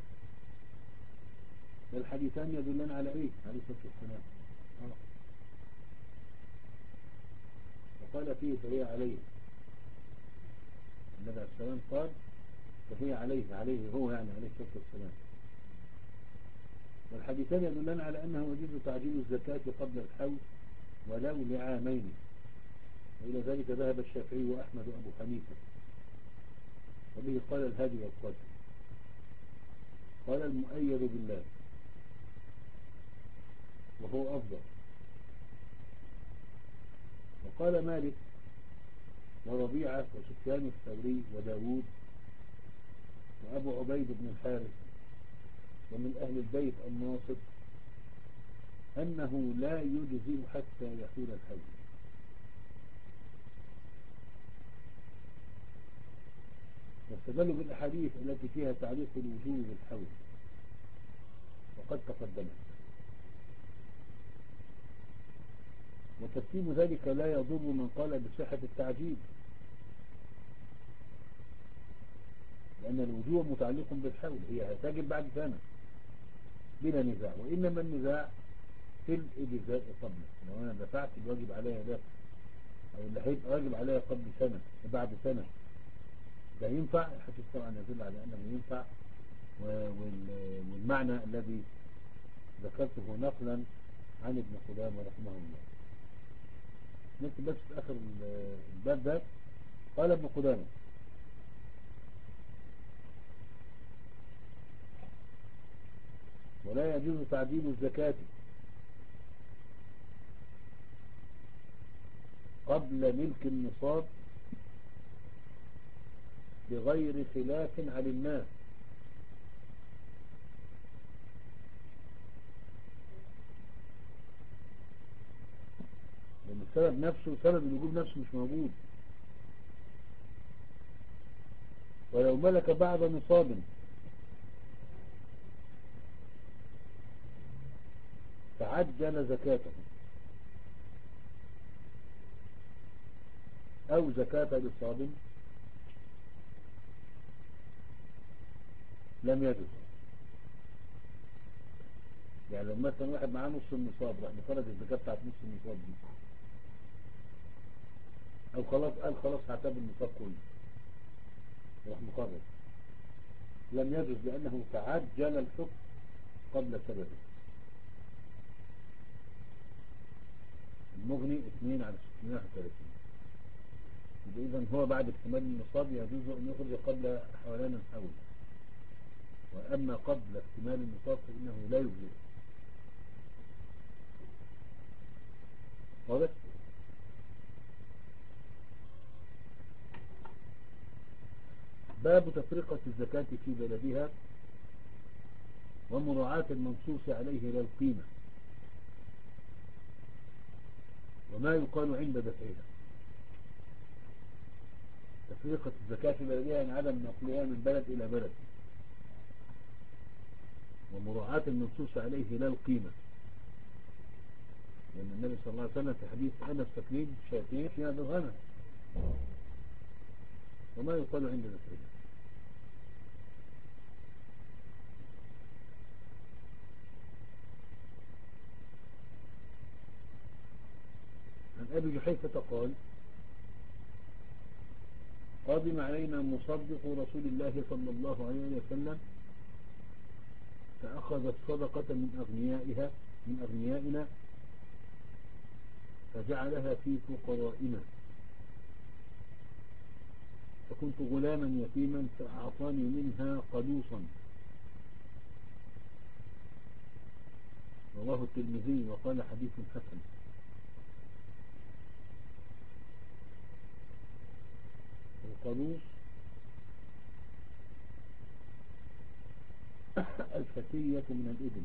والحديثان يدلان على ايه؟ عليه الصلاة والسلام. اه وقال فيه فهي عليه، النبي عليه السلام قال فهي عليه، عليه هو يعني عليه الصلاة والسلام. والحديثان يدلان على أنه يجوز تعجيل الزكاة قبل الحول ولو لعامين، وإلى ذلك ذهب الشافعي وأحمد وأبو حنيفة، وبه قال الهادي والقادر. قال المؤيد بالله وهو أفضل. وقال مالك وربيعة وسفيان الثوري وداود وأبو عبيد بن الحارث ومن أهل البيت الناصر أنه لا يجزئ حتى يحول الحول. واستدلوا بالأحاديث التي فيها تعليق الوجوب بالحول وقد تقدمت. وتسليم ذلك لا يضر من قال بصحة التعجيل، لأن الوجوب متعلق بالحول، هي هتجب بعد سنة بلا نزاع. وإنما النزاع في الإجزاء قبله، لو أنا دفعت الواجب عليها ده أو اللي هيبقى واجب عليها قبل سنة وبعد سنة ده ينفع. الحديث طبعا يدل على أنه ينفع، والمعنى الذي ذكرته نقلا عن ابن قدامة رحمه الله. نكتب بس في آخر الباب ده قال ابن قدامة ولا يجوز تعديل الزكاة قبل ملك النصاب بغير خلاف علمناه. لأن السبب نفسه، سبب الوجوب نفسه مش موجود. ولو ملك بعض نصاب فعجل زكاته أو زكاة نصاب لم يجوز. يعني لو مثلا واحد معاه نص النصاب راح مخرج الزكاة بتاعت نص النصاب دي، أو خلاص قال خلاص هعتبر النصاب كله راح مخرج، لم يجوز لأنه تعجل الحكم قبل سببه. المغني اثنين على ستمائة وثلاثين. إذن هو بعد اكتمال النصاب يجوز أن يخرج قبل حولان الحول، وأما قبل اكتمال النصاب فإنه لا يجوز. واضح؟ باب تفرقة الزكاة في بلدها ومراعاة المنصوص عليه لا القيمة، وما يقال عند دفعها. تفرقة الزكاة في بلدها يعني عدم نقلها من بلد إلى بلد، ومراعاة المنصوص عليه لا القيمة، لأن النبي صلى الله عليه وسلم في حديث أنس تكليم شاتين فيها بالغنم، وما يقال عند دفعها. عن أبي جحيفة قال قادم علينا مصدق رسول الله صلى الله عليه وسلم فأخذ الصدقة من أغنيائها من أغنيائنا فجعلها في فقرائنا، فكنت غلاما يتيما فأعطاني منها قلوصا. رواه الترمذي وقال حديث حسن. القلوص الفتية من الإبل.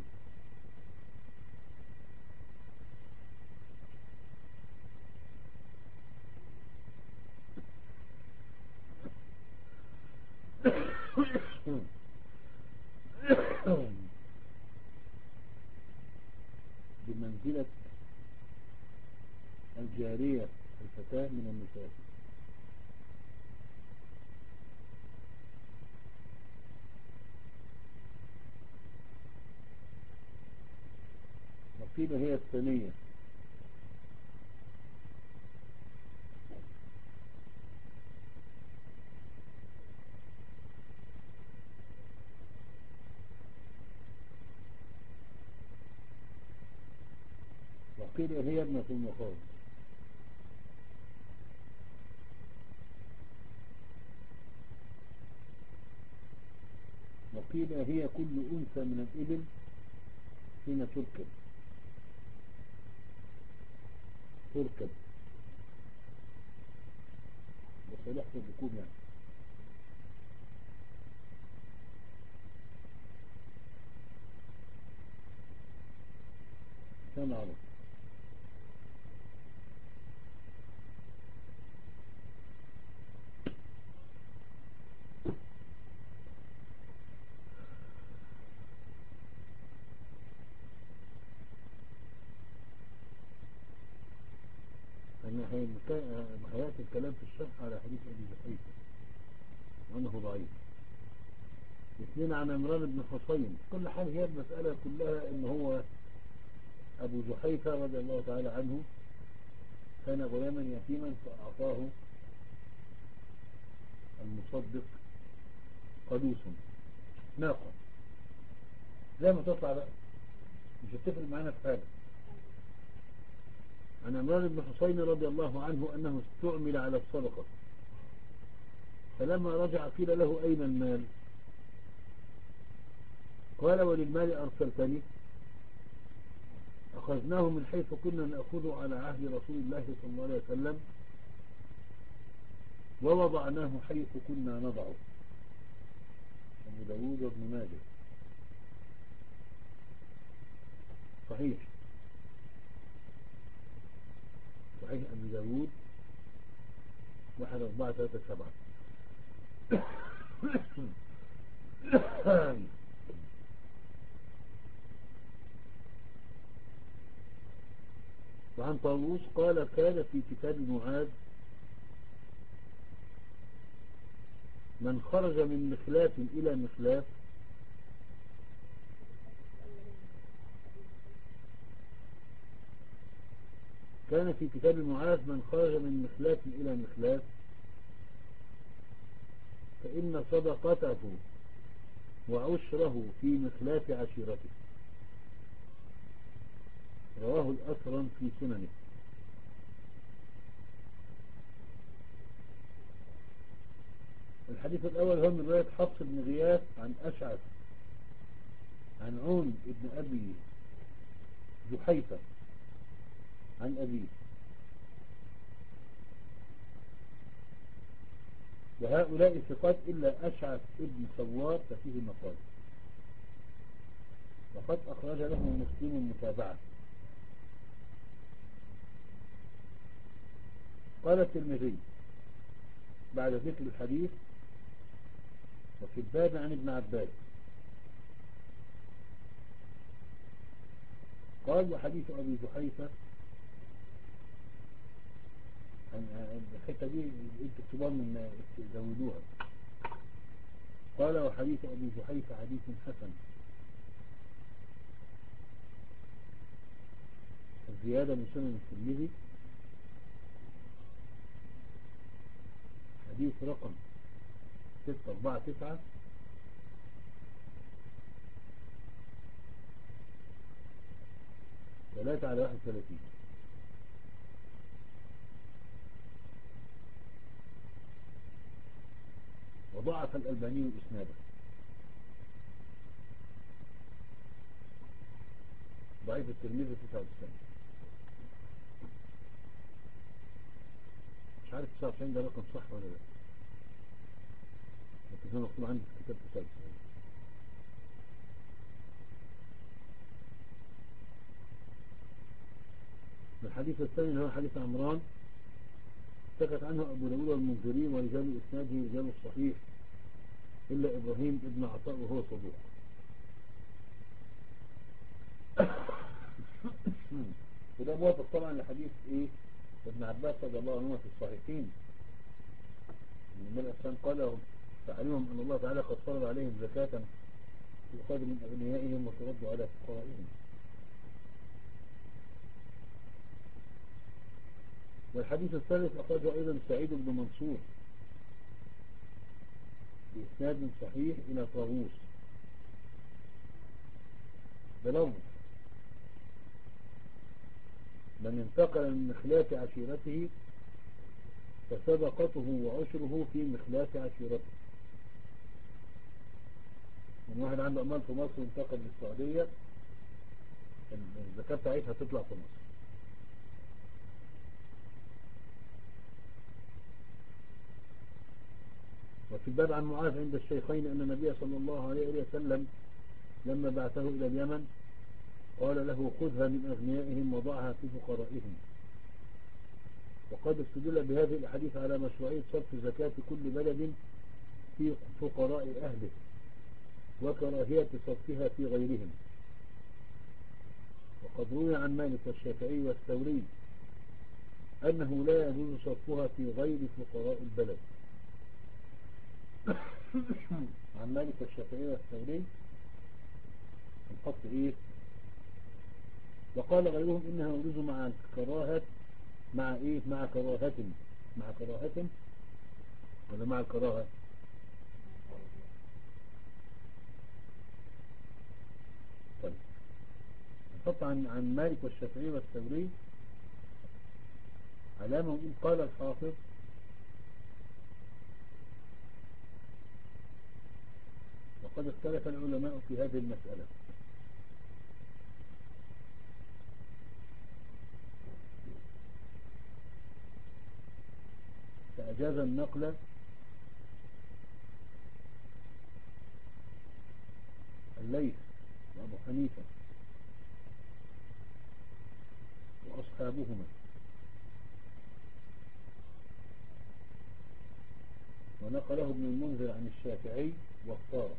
الجارية الفتاة من النساء. وقيل هي الثانية. وقيل هي ابنة المخاض. وقيل هي كل أنثى من الإبل حين تركب تركب وصلحت الركوب يعني. كان عرب. أن حياة الكلام في الشرح على حديث أبي جحيفة وأنه ضعيف. اثنين عن عمران بن حصين. كل حال هي المسألة كلها إن هو أبو جحيفة رضي الله تعالى عنه كان غلاما يتيما فأعطاه المصدق قلوس ناقة زي ما تطلع بقى مش هتفرق معانا في حاجة. عن عمران بن حصين رضي الله عنه أنه استعمل على الصدقة فلما رجع قيل له أين المال؟ قال وللمال أرسلتني؟ أخذناه من حيث كنا نأخذه على عهد رسول الله صلى الله عليه وسلم ووضعناه حيث كنا نضعه. أبو داود وابن ماجه. صحيح صحيح أبو داود واحد أربعة ثلاثة سبعة. وعن طاووس قال كان في كتاب معاذ من خرج من مخلاف إلى مخلاف كان في كتاب معاذ من خرج من مخلاف إلى مخلاف فإن صدقته وعشره في مخلاف عشيرته. رواه الأثرم في سننه. الحديث الأول هو من رواية حفص بن غياث عن أشعث عن عون ابن أبي جحيفة عن أبيه. وهؤلاء ثقات إلا أشعث ابن سوار ففيه مقال وقد أخرج له مسلم متابعة. قال الترمذي بعد ذكر الحديث وفي الباب عن ابن عباس قال وحديث أبي جحيفة الحتة دي انتوا اكتبوها من تزودوها. قال وحديث أبي جحيفة حديث حسن. الزيادة من سنن الترمذي حديث رقم ستة أربعة تسعة ثلاثة على واحد وثلاثين. وضعف الألباني إسناده. ضعيف الترمذي تسعة وتسعين. مش عارف تسعة وتسعين ده رقم صح ولا لا لكن هنا مكتوب عندي في كتاب تسعة وتسعين. الحديث الثاني هو حديث عمران سكت عنه أبو داود والمنذري ورجال إسناده رجال الصحيح إلا إبراهيم ابن عطاء وهو صدوق. وده موافق طبعا لحديث إيه ابن عباس رضي الله عنهما في الصحيحين من النبي الإسلام قال تعلمهم أن الله تعالى قد فرض عليهم زكاة تؤخذ من أغنيائهم وترد على فقرائهم. والحديث الثالث أخرجه أيضا سعيد بن منصور بإسناد صحيح إلى طاووس بلفظ من انتقل من مخلاة عشيرته فسبقته وعشره في مخلاة عشيرته. من واحد عنده أمال في مصر وانتقل للسعودية الزكاة بتاعتها تطلع في مصر. وفي الباب عن معاذ عند الشيخين أن النبي صلى الله عليه وسلم لما بعثه إلى اليمن قال له خذها من أغنيائهم وضعها في فقرائهم. وقد استدل بهذه الأحاديث على مشروعية صرف زكاة كل بلد في فقراء أهله وكراهية صرفها في غيرهم. وقد روي عن مالك والشافعي والثوري أنه لا يجوز صرفها في غير فقراء البلد. عن مالك والشافعي والثوري الخط إيه؟ وقال غيرهم إنها يجوز مع الكراهة مع إيه؟ مع كراهة مع كراهة ولا مع الكراهة؟ طيب الخط عن عن مالك والشافعي والثوري علامة وإن قال الحافظ وقد اختلف العلماء في هذه المسألة فأجاز النقل الليث وأبو حنيفة وأصحابهما ونقله ابن المنذر عن الشافعي واختاره.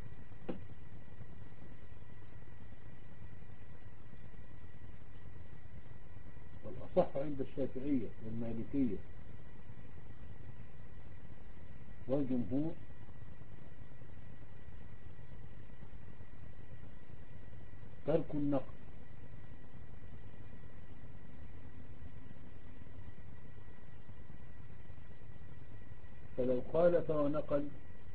والأصح عند الشافعية والمالكية والجمهور ترك النقل، فلو خالف ونقل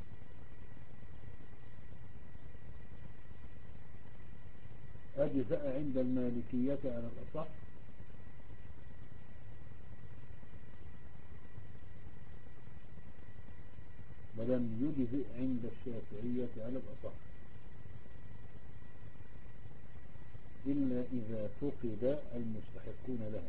أجزأ عند المالكية على الأصح ولم يجزئ عند الشافعية على الأصح إلا إذا فقد المستحقون لها.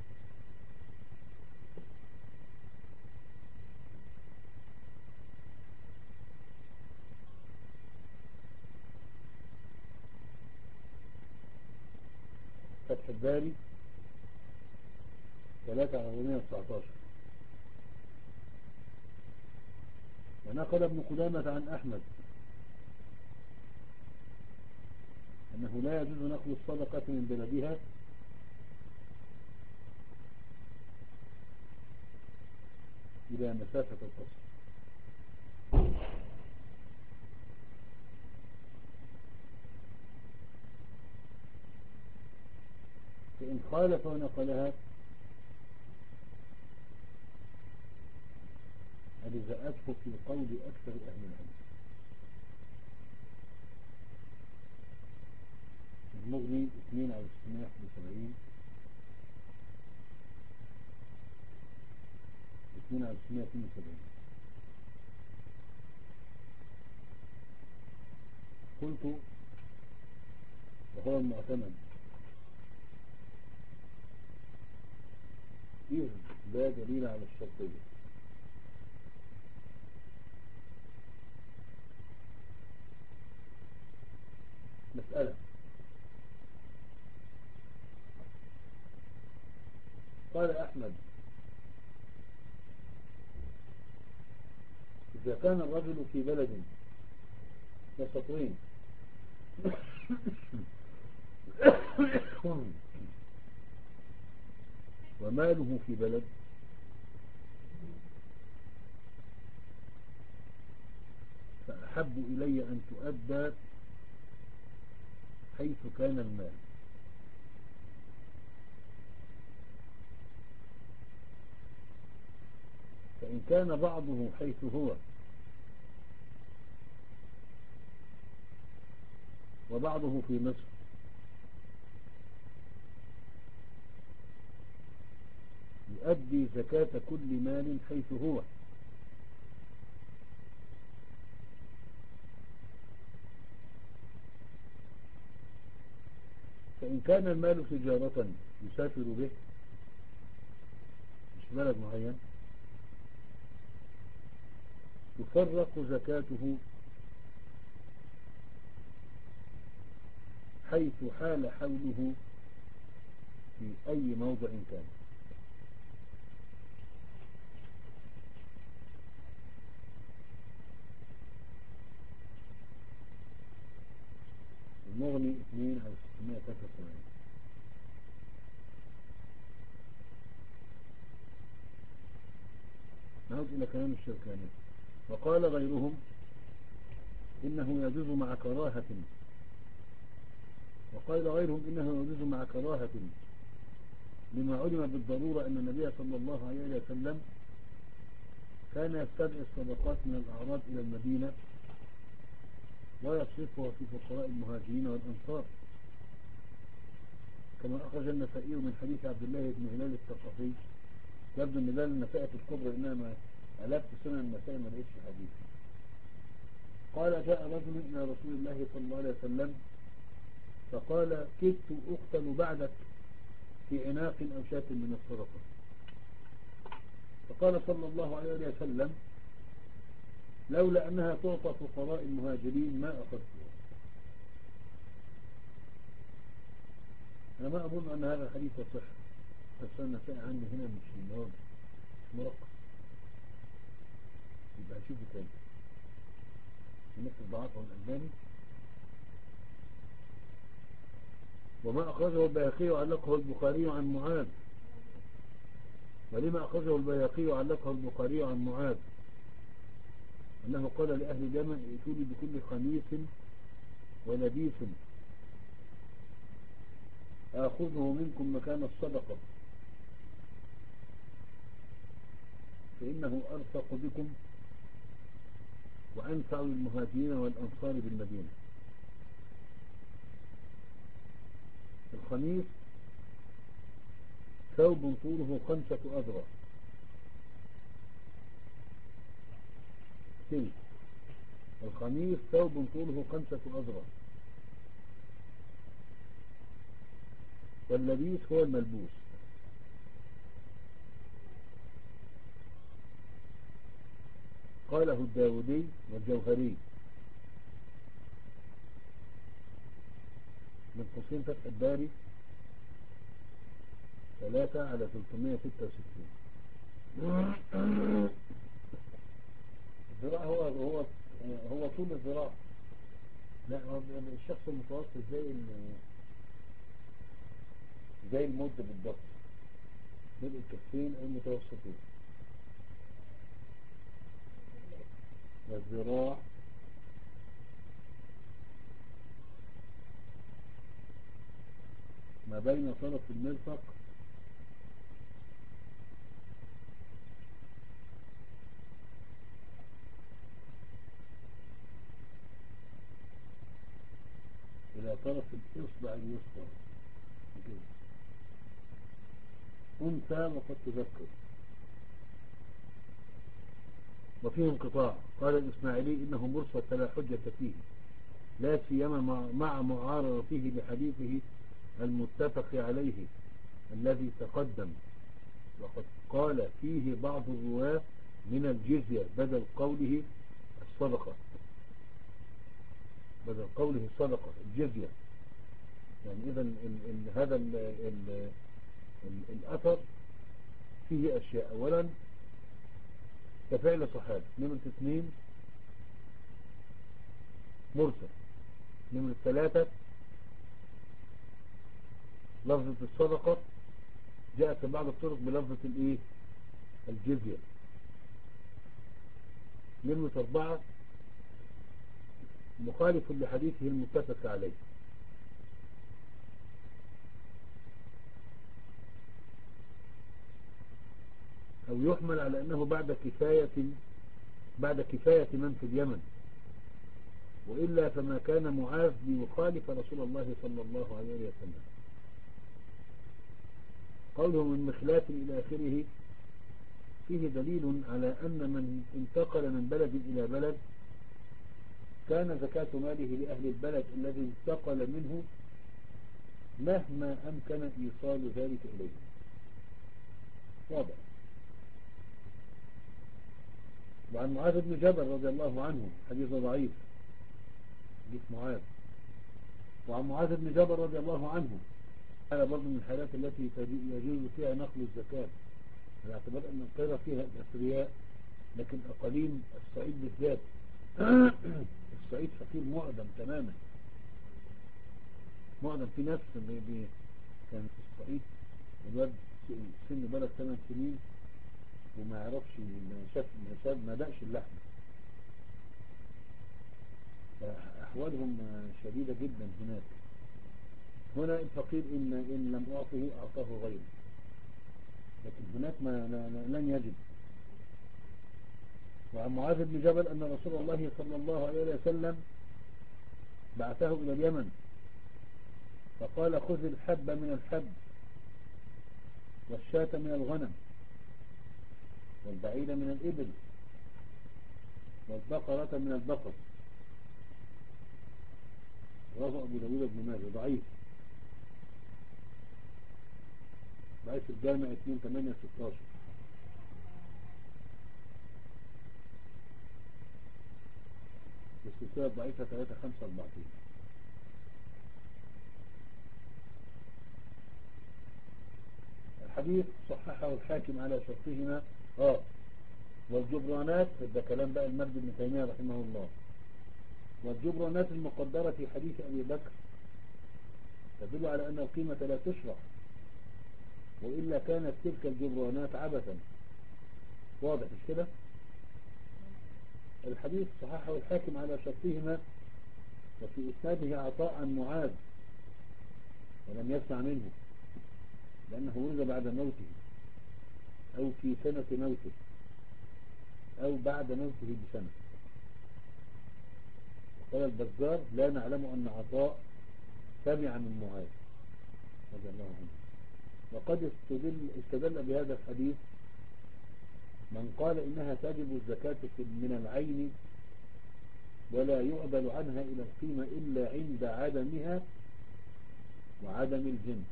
فتح الباري ثلاثة أربعمائة وتسعتاشر. ونقل ابن قدامة عن أحمد أنه لا يجوز نقل الصدقة من بلدها إلى مسافة القصر. فإن خالف ونقلها أجزأته في قول أكثر أهل العلم. المغني اثنين على ستمائة وواحد وسبعين اثنين على ستمائة واثنين وسبعين. قلت وهو المعتمد إذ لا دليل على الشرطية. مسألة قال أحمد إذا كان الرجل في بلد وسطين وماله في بلد فأحب إلي أن تؤدى حيث كان المال. فإن كان بعضه حيث هو وبعضه في مصر يؤدي زكاة كل مال حيث هو. فإن كان المال تجارة يسافر به مش بلد معين تفرق زكاته حيث حال حوله في أي موضع كان. المغني اثنين على ستمائة وثلاثة وسبعين. نعود إلى كلام الشركاني. وقال غيرهم إنه يجوز مع كراهة وقال غيرهم إنه يجوز مع كراهة لما علم بالضرورة أن النبي صلى الله عليه وسلم كان يستدعي الصدقات من الأعراب إلى المدينة ويصرفها في فقراء المهاجرين والأنصار، كما أخرج النسائي من حديث عبد الله بن هلال الثقفي. يبدو أن هلال النسائي في الكبرى إنما ألفت سنن النسائي ما لقيتش حديث. قال جاء رجل إلى رسول الله صلى الله عليه وسلم فقال كدت أقتل بعدك في عناق أو شاة من الصدقة. فقال صلى الله عليه وسلم لولا أنها تعطى فقراء المهاجرين ما أخذتها. أنا ما أظن أن هذا الحديث صح، بس النسائي عندي هنا مش واضح مش مرقم، يبقى هشوفه تاني نكتب ضعفه الألباني. وما أخرجه البيهقي وعلقه البخاري عن معاذ. ولما أخرجه البيهقي وعلقه البخاري عن معاذ أنه قال لأهل اليمن ائتوني بكل خميس ولبيس آخذه منكم مكان الصدقة فإنه أرفق بكم وأنفع للمهاجرين والأنصار بالمدينة. الخميس ثوب طوله خمسة أذرع سلك. الخميس ثوب طوله خمسة أذرع. واللبيس هو الملبوس. قاله الداودي والجوهري من قوسين فتح الباري ثلاثة على ثلاثمائة وستة وستين. الذراع هو هو هو طول الذراع. لا هو الشخص المتوسط زي زي المد بالضبط، ملء الكفين أو المتوسطين. والذراع ما بين طرف المرفق إلى طرف الإصبع الوسطى كده. أنثى وقد تذكر. وفيه انقطاع. قال الإسماعيلي إنه مرسل فلا حجة فيه، لا سيما مع معارضته بحديثه المتفق عليه الذي تقدم. وقد قال فيه بعض الرواة من الجزية بدل قوله الصدقة، بدل قوله الصدقة الجزية. يعني إذا هذا ال ال ال الأثر فيه أشياء. أولا كفعل صحابة. نمرة اثنين مرسل. نمرة ثلاثة لفظة الصدقة جاءت في بعض الطرق بلفظة الايه الجزية. نمرة أربعة مخالف لحديثه المتفق عليه. أو يحمل على أنه بعد كفاية بعد كفاية من في اليمن، وإلا فما كان معاذ ليخالف رسول الله صلى الله عليه وسلم. قوله من مخلاة إلى آخره فيه دليل على أن من انتقل من بلد إلى بلد كان زكاة ماله لأهل البلد الذي انتقل منه مهما أمكن إيصال ذلك إليه. واضح. وعن معاذ بن جبل رضي الله عنه، حديث ضعيف حديث معاذ. وعن معاذ بن جبل رضي الله عنه، هذا برضو من الحالات التي يجوز فيها نقل الزكاة، على اعتبار أن القرى فيها الأثرياء، لكن أقاليم الصعيد بالذات الصعيد فقير معدم تماما، معدم. في ناس بي بي كان في الصعيد الواد سن بلد ثمان سنين وما يعرفش، ما شاف ما شاف ما دقش اللحم. أحوالهم شديدة جدا هناك. هنا الفقير إن, إن لم أعطه أعطاه غيره، لكن هناك ما لن يجد. وعن معاذ بن جبل أن رسول الله صلى الله عليه وسلم بعثه إلى اليمن فقال خذ الحب من الحب والشاة من الغنم والبعير من الإبل والبقرة من البقر. رواه أبو داود بن ماجه. ضعيف ضعيف الجامع اثنين ثمانية ستاشر. السلسلة ضعيفة ثلاثة خمسة أربعتين. الحديث صححه الحاكم على شرطهما. اه والجبرانات، ده كلام بقى المجد بن تيمية رحمه الله، والجبرانات المقدرة في حديث أبي بكر تدل على أن القيمة لا تشرع، وإلا كانت تلك الجبرانات عبثا. واضح مش كده؟ الحديث صححه الحاكم على شرطهما، وفي إسناده عطاء عن معاذ ولم يسمع منه، لأنه ولد بعد موته أو في سنة موته أو بعد موته بسنة. وقال البزار لا نعلم أن عطاء سمع من معاذ رضي الله عنه. وقد استدل, استدل بهذا الحديث من قال إنها تجب الزكاة من العين ولا يعدل عنها إلى القيمة إلا عند عدمها وعدم الجنس،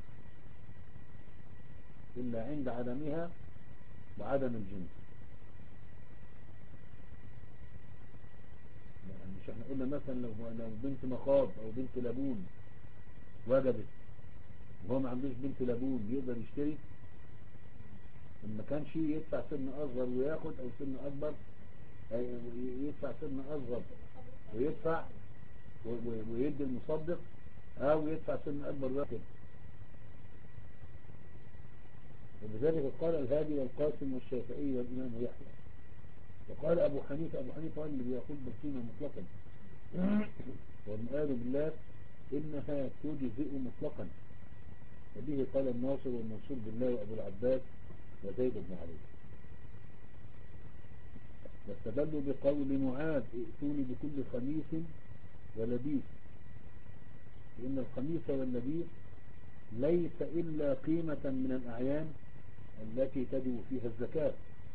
إلا عند عدمها وعدم الجنس. يعني مش احنا قلنا مثلا لو لو بنت مخاض أو بنت لبون وجدت وهو ما عندوش بنت لبون يقدر يشتري؟ لما كان شيء يدفع سن أصغر وياخد، أو سن أكبر يدفع سن أصغر ويدفع ويدي المصدق، أو يدفع سن أكبر وياخد. وبذلك قال الهادي والقاسم والشافعي والإمام يحيى. وقال أبو حنيفة أبو حنيفة اللي بيقول بالقيمة مطلقا والمقال بالله إنها تجزئ مطلقا، وبه قال الناصر والمنصور بالله وأبو العباس وزيد بن علي. واستدلوا بقول معاذ ائتوني بكل خميس ولبيس، لأن الخميس واللبيس ليس إلا قيمة من الأعيان التي تجب فيها الزكاة.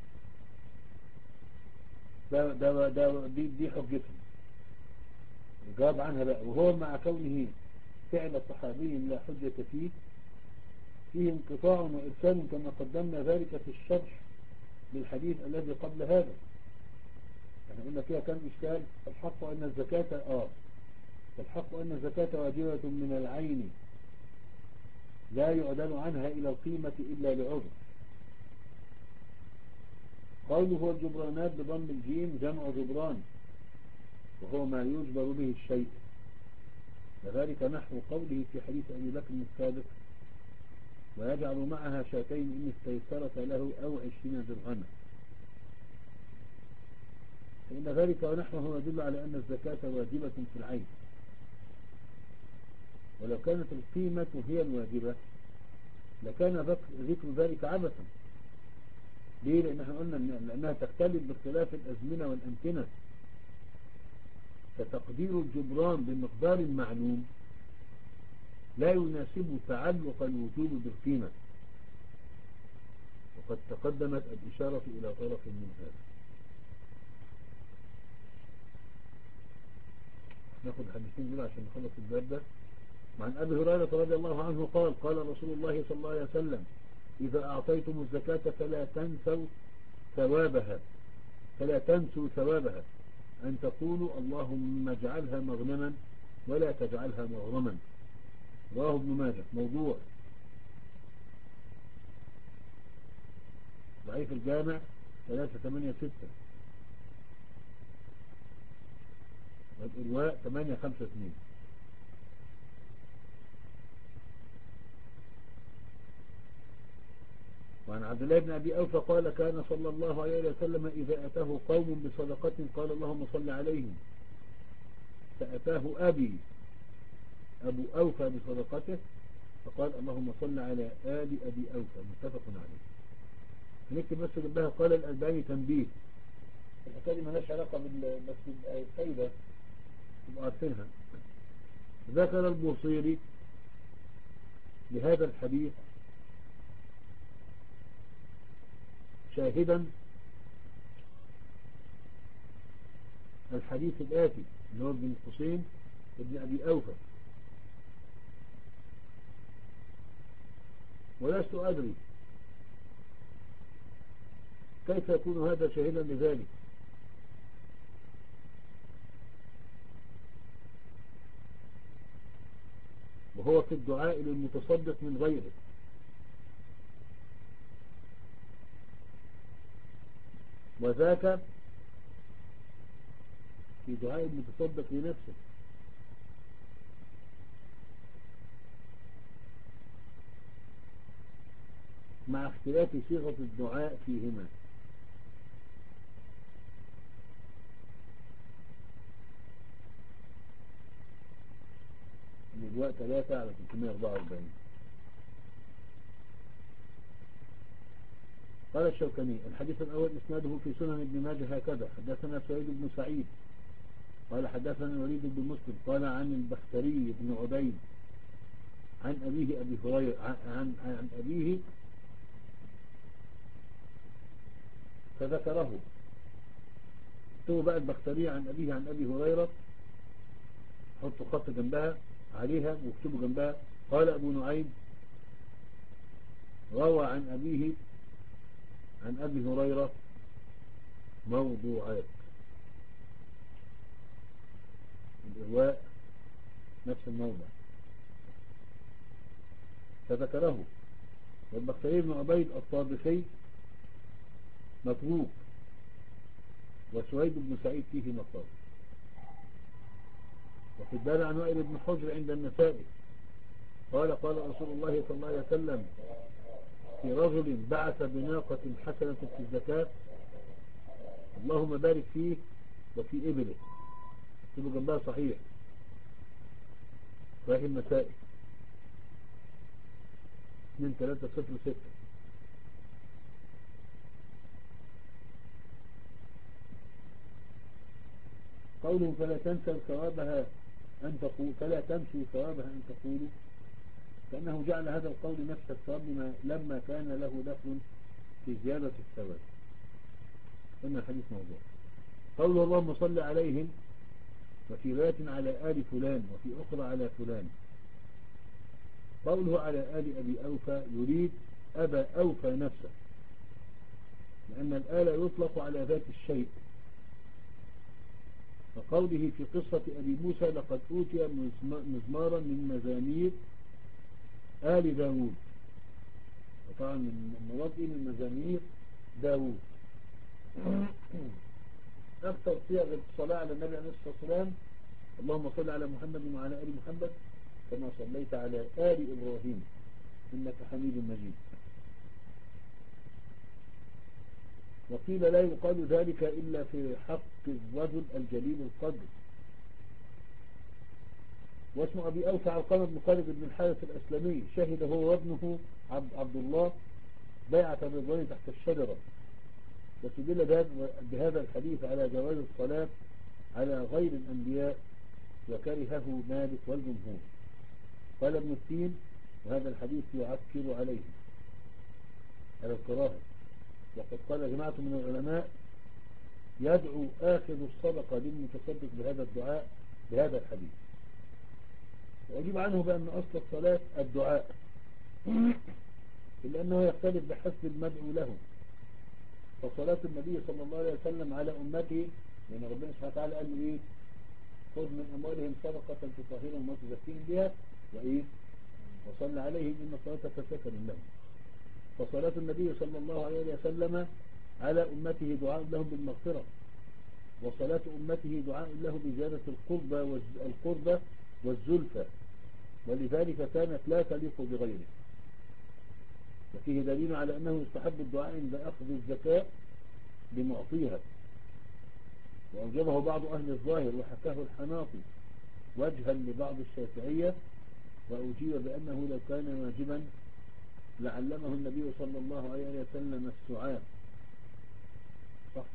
ده ده ده دي, دي حجتهم. الجواب عنها بقى، وهو مع كونه فعل صحابي لا حجة فيه فيه انقطاع وإرسال كما قدمنا ذلك في الشرح للحديث الذي قبل هذا. احنا قلنا فيها كم إشكال. الحق أن الزكاة آه الحق أن الزكاة واجبة من العين لا يعدل عنها إلى القيمة إلا لعذر. قوله هو الجبرانات بضم الجيم جمع جبران، وهو ما يجبر به الشيء، وذلك نحو قوله في حديث أبي بكر السابق ويجعل معها شاتين إن استيسرت له أو عشرين درهما، فإن ذلك ونحوه يدل على أن الزكاة واجبة في العين. ولو كانت القيمة هي الواجبة لكان ذكر ذلك عبثا. ليه؟ لأن احنا قلنا لأنها تختلف باختلاف الأزمنة والأمكنة، فتقدير الجبران بمقدار معلوم لا يناسب تعلق الوجوب بالقيمة، وقد تقدمت الإشارة إلى طرف من هذا. ناخد حديثين دول عشان نخلص الباب ده. وعن أبي هريرة رضي الله عنه قال قال رسول الله صلى الله عليه وسلم: إذا أعطيتم الزكاة فلا تنسوا ثوابها فلا تنسوا ثوابها أن تقولوا اللهم اجعلها مغنما ولا تجعلها مغرما. رواه ابن ماجه. موضوع. ضعيف الجامع ثلاثة ثمانية ستة، والإرواء ثمانية خمسة اثنين. وعن عبد الله بن أبي أوفى قال كان صلى الله عليه وسلم إذا أتاه قوم بصدقة قال اللهم صل عليهم، فأتاه أبي أبو أوفى بصدقته فقال اللهم صل على آل أبي أوفى. متفق عليه. هنكتب بس جنبها قال الألباني تنبيه. الحكاية دي مالهاش علاقة بس بالفايدة تبقوا عارفينها. ذكر البوصيري لهذا الحديث شاهدا الحديث الآتي اللي هو ابن الحسين ابن أبي أوفى، ولست أدري كيف يكون هذا شاهدا لذلك. وهو في الدعاء للمتصدق من غيره، وذاك في دعاء المتصدق لنفسه. مع اختلاف صيغة الدعاء فيهما. الدعاء ثلاثة على ثلاثمائة وأربعة وأربعين. قال الشوكاني الحديث الأول إسناده في سنن ابن ماجه هكذا: حدثنا سعيد بن سعيد قال حدثنا الوليد بن مسلم قال عن البختري بن عبيد عن أبيه أبي هريرة عن, عن, عن أبيه فذكره. اكتبوا بقى البختري عن أبيه عن أبي هريرة، حطوا خط جنبها عليها واكتبوا جنبها قال أبو نعيم روى عن أبيه عن أبي هريرة موضوعات. الإرواء نفس الموضع. فذكره. والبختري بن عبيد الطابخي مطروق، وسويد بن سعيد فيه مقال. وفي الدال عن وائل بن حجر عند النسائي قال قال رسول الله صلى الله عليه وسلم في رجل بعث بناقة حسنة في الزكاة اللهم بارك فيه وفي إبله. اكتبوا جنبها صحيح صحيح النسائي اثنين ثلاثة صفر ستة. قوله فلا تنسوا ثوابها أن تقول فلا تنسوا ثوابها أن تقولوا، كأنه جعل هذا القول نفس الثواب لما كان له دخل في زيادة الثواب. إن الحديث موضوع. قوله اللهم صل عليهم وفي رواية على آل فلان وفي أخرى على فلان. قوله على آل أبي أوفى يريد أبا أوفى نفسه، لأن الآل يطلق على ذات الشيء. وقوله في قصة أبي موسى لقد أوتي مزمارا من مزامير آل داود، وطبعا من مراد من مزامير داود. أكثر صيغ الصلاة على النبي عليه الصلاة والسلام اللهم صل على محمد وعلى آل محمد كما صليت على آل إبراهيم إنك حميد مجيد. وقيل لا يقال ذلك إلا في حق الرجل الجليل القدر. واسم أبي أوفى علقمة بن خالد بن الحارث الأسلمي، شهد هو وابنه عبد, عبد الله بيعة الرضوان تحت الشجرة. واستدل بهذا الحديث على جواز الصلاة على غير الأنبياء، وكرهه مالك والجمهور. قال ابن التين: وهذا الحديث يعكر عليه على الكراهة. وقد قال جماعة من العلماء: يدعو آخذ الصدقة للمتصدق بهذا الدعاء بهذا الحديث. وأجيب عنه بأن أصل الصلاة الدعاء، إلا أنه يختلف بحسب المدعو له. فصلاة النبي صلى الله عليه وسلم على أمته، لأن ربنا سبحانه وتعالى قال له إيه؟ خذ من أموالهم صدقة تطهرهم وتزكيهم بها وإيه؟ وصل عليهم إن صلاتك سكن لهم. فصلاة النبي صلى الله عليه وسلم على أمته دعاء لهم بالمغفرة، وصلاة أمته دعاء له بزيادة القربة والقربة والزلفة، ولذلك كانت لا تليق بغيره. وفيه دليل على أنه يستحب الدعاء عند أخذ الزكاة لمعطيها، وأوجبه بعض أهل الظاهر وحكاه الحناطي وجها لبعض الشافعية، وأجيب بأنه لو كان واجبا لعلمه النبي صلى الله عليه وسلم السعاة. صح.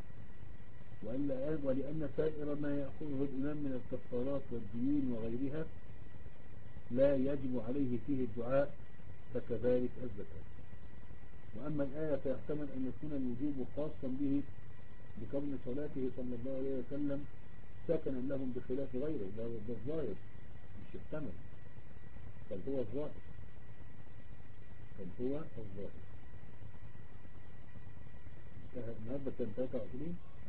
ولأن سائر ما يأخذه الإمام من الكفارات والديون وغيرها لا يجب عليه فيه الدعاء، فكذلك الزكاة. وأما الآية فيحتمل أن يكون الوجوب خاصا به بكون صلاته صلى الله عليه وسلم سكنا لهم بخلاف غيره. ده الظاهر، مش يحتمل، بل هو الظاهر، بل هو الظاهر. النهارده كان ثلاثة وعشرين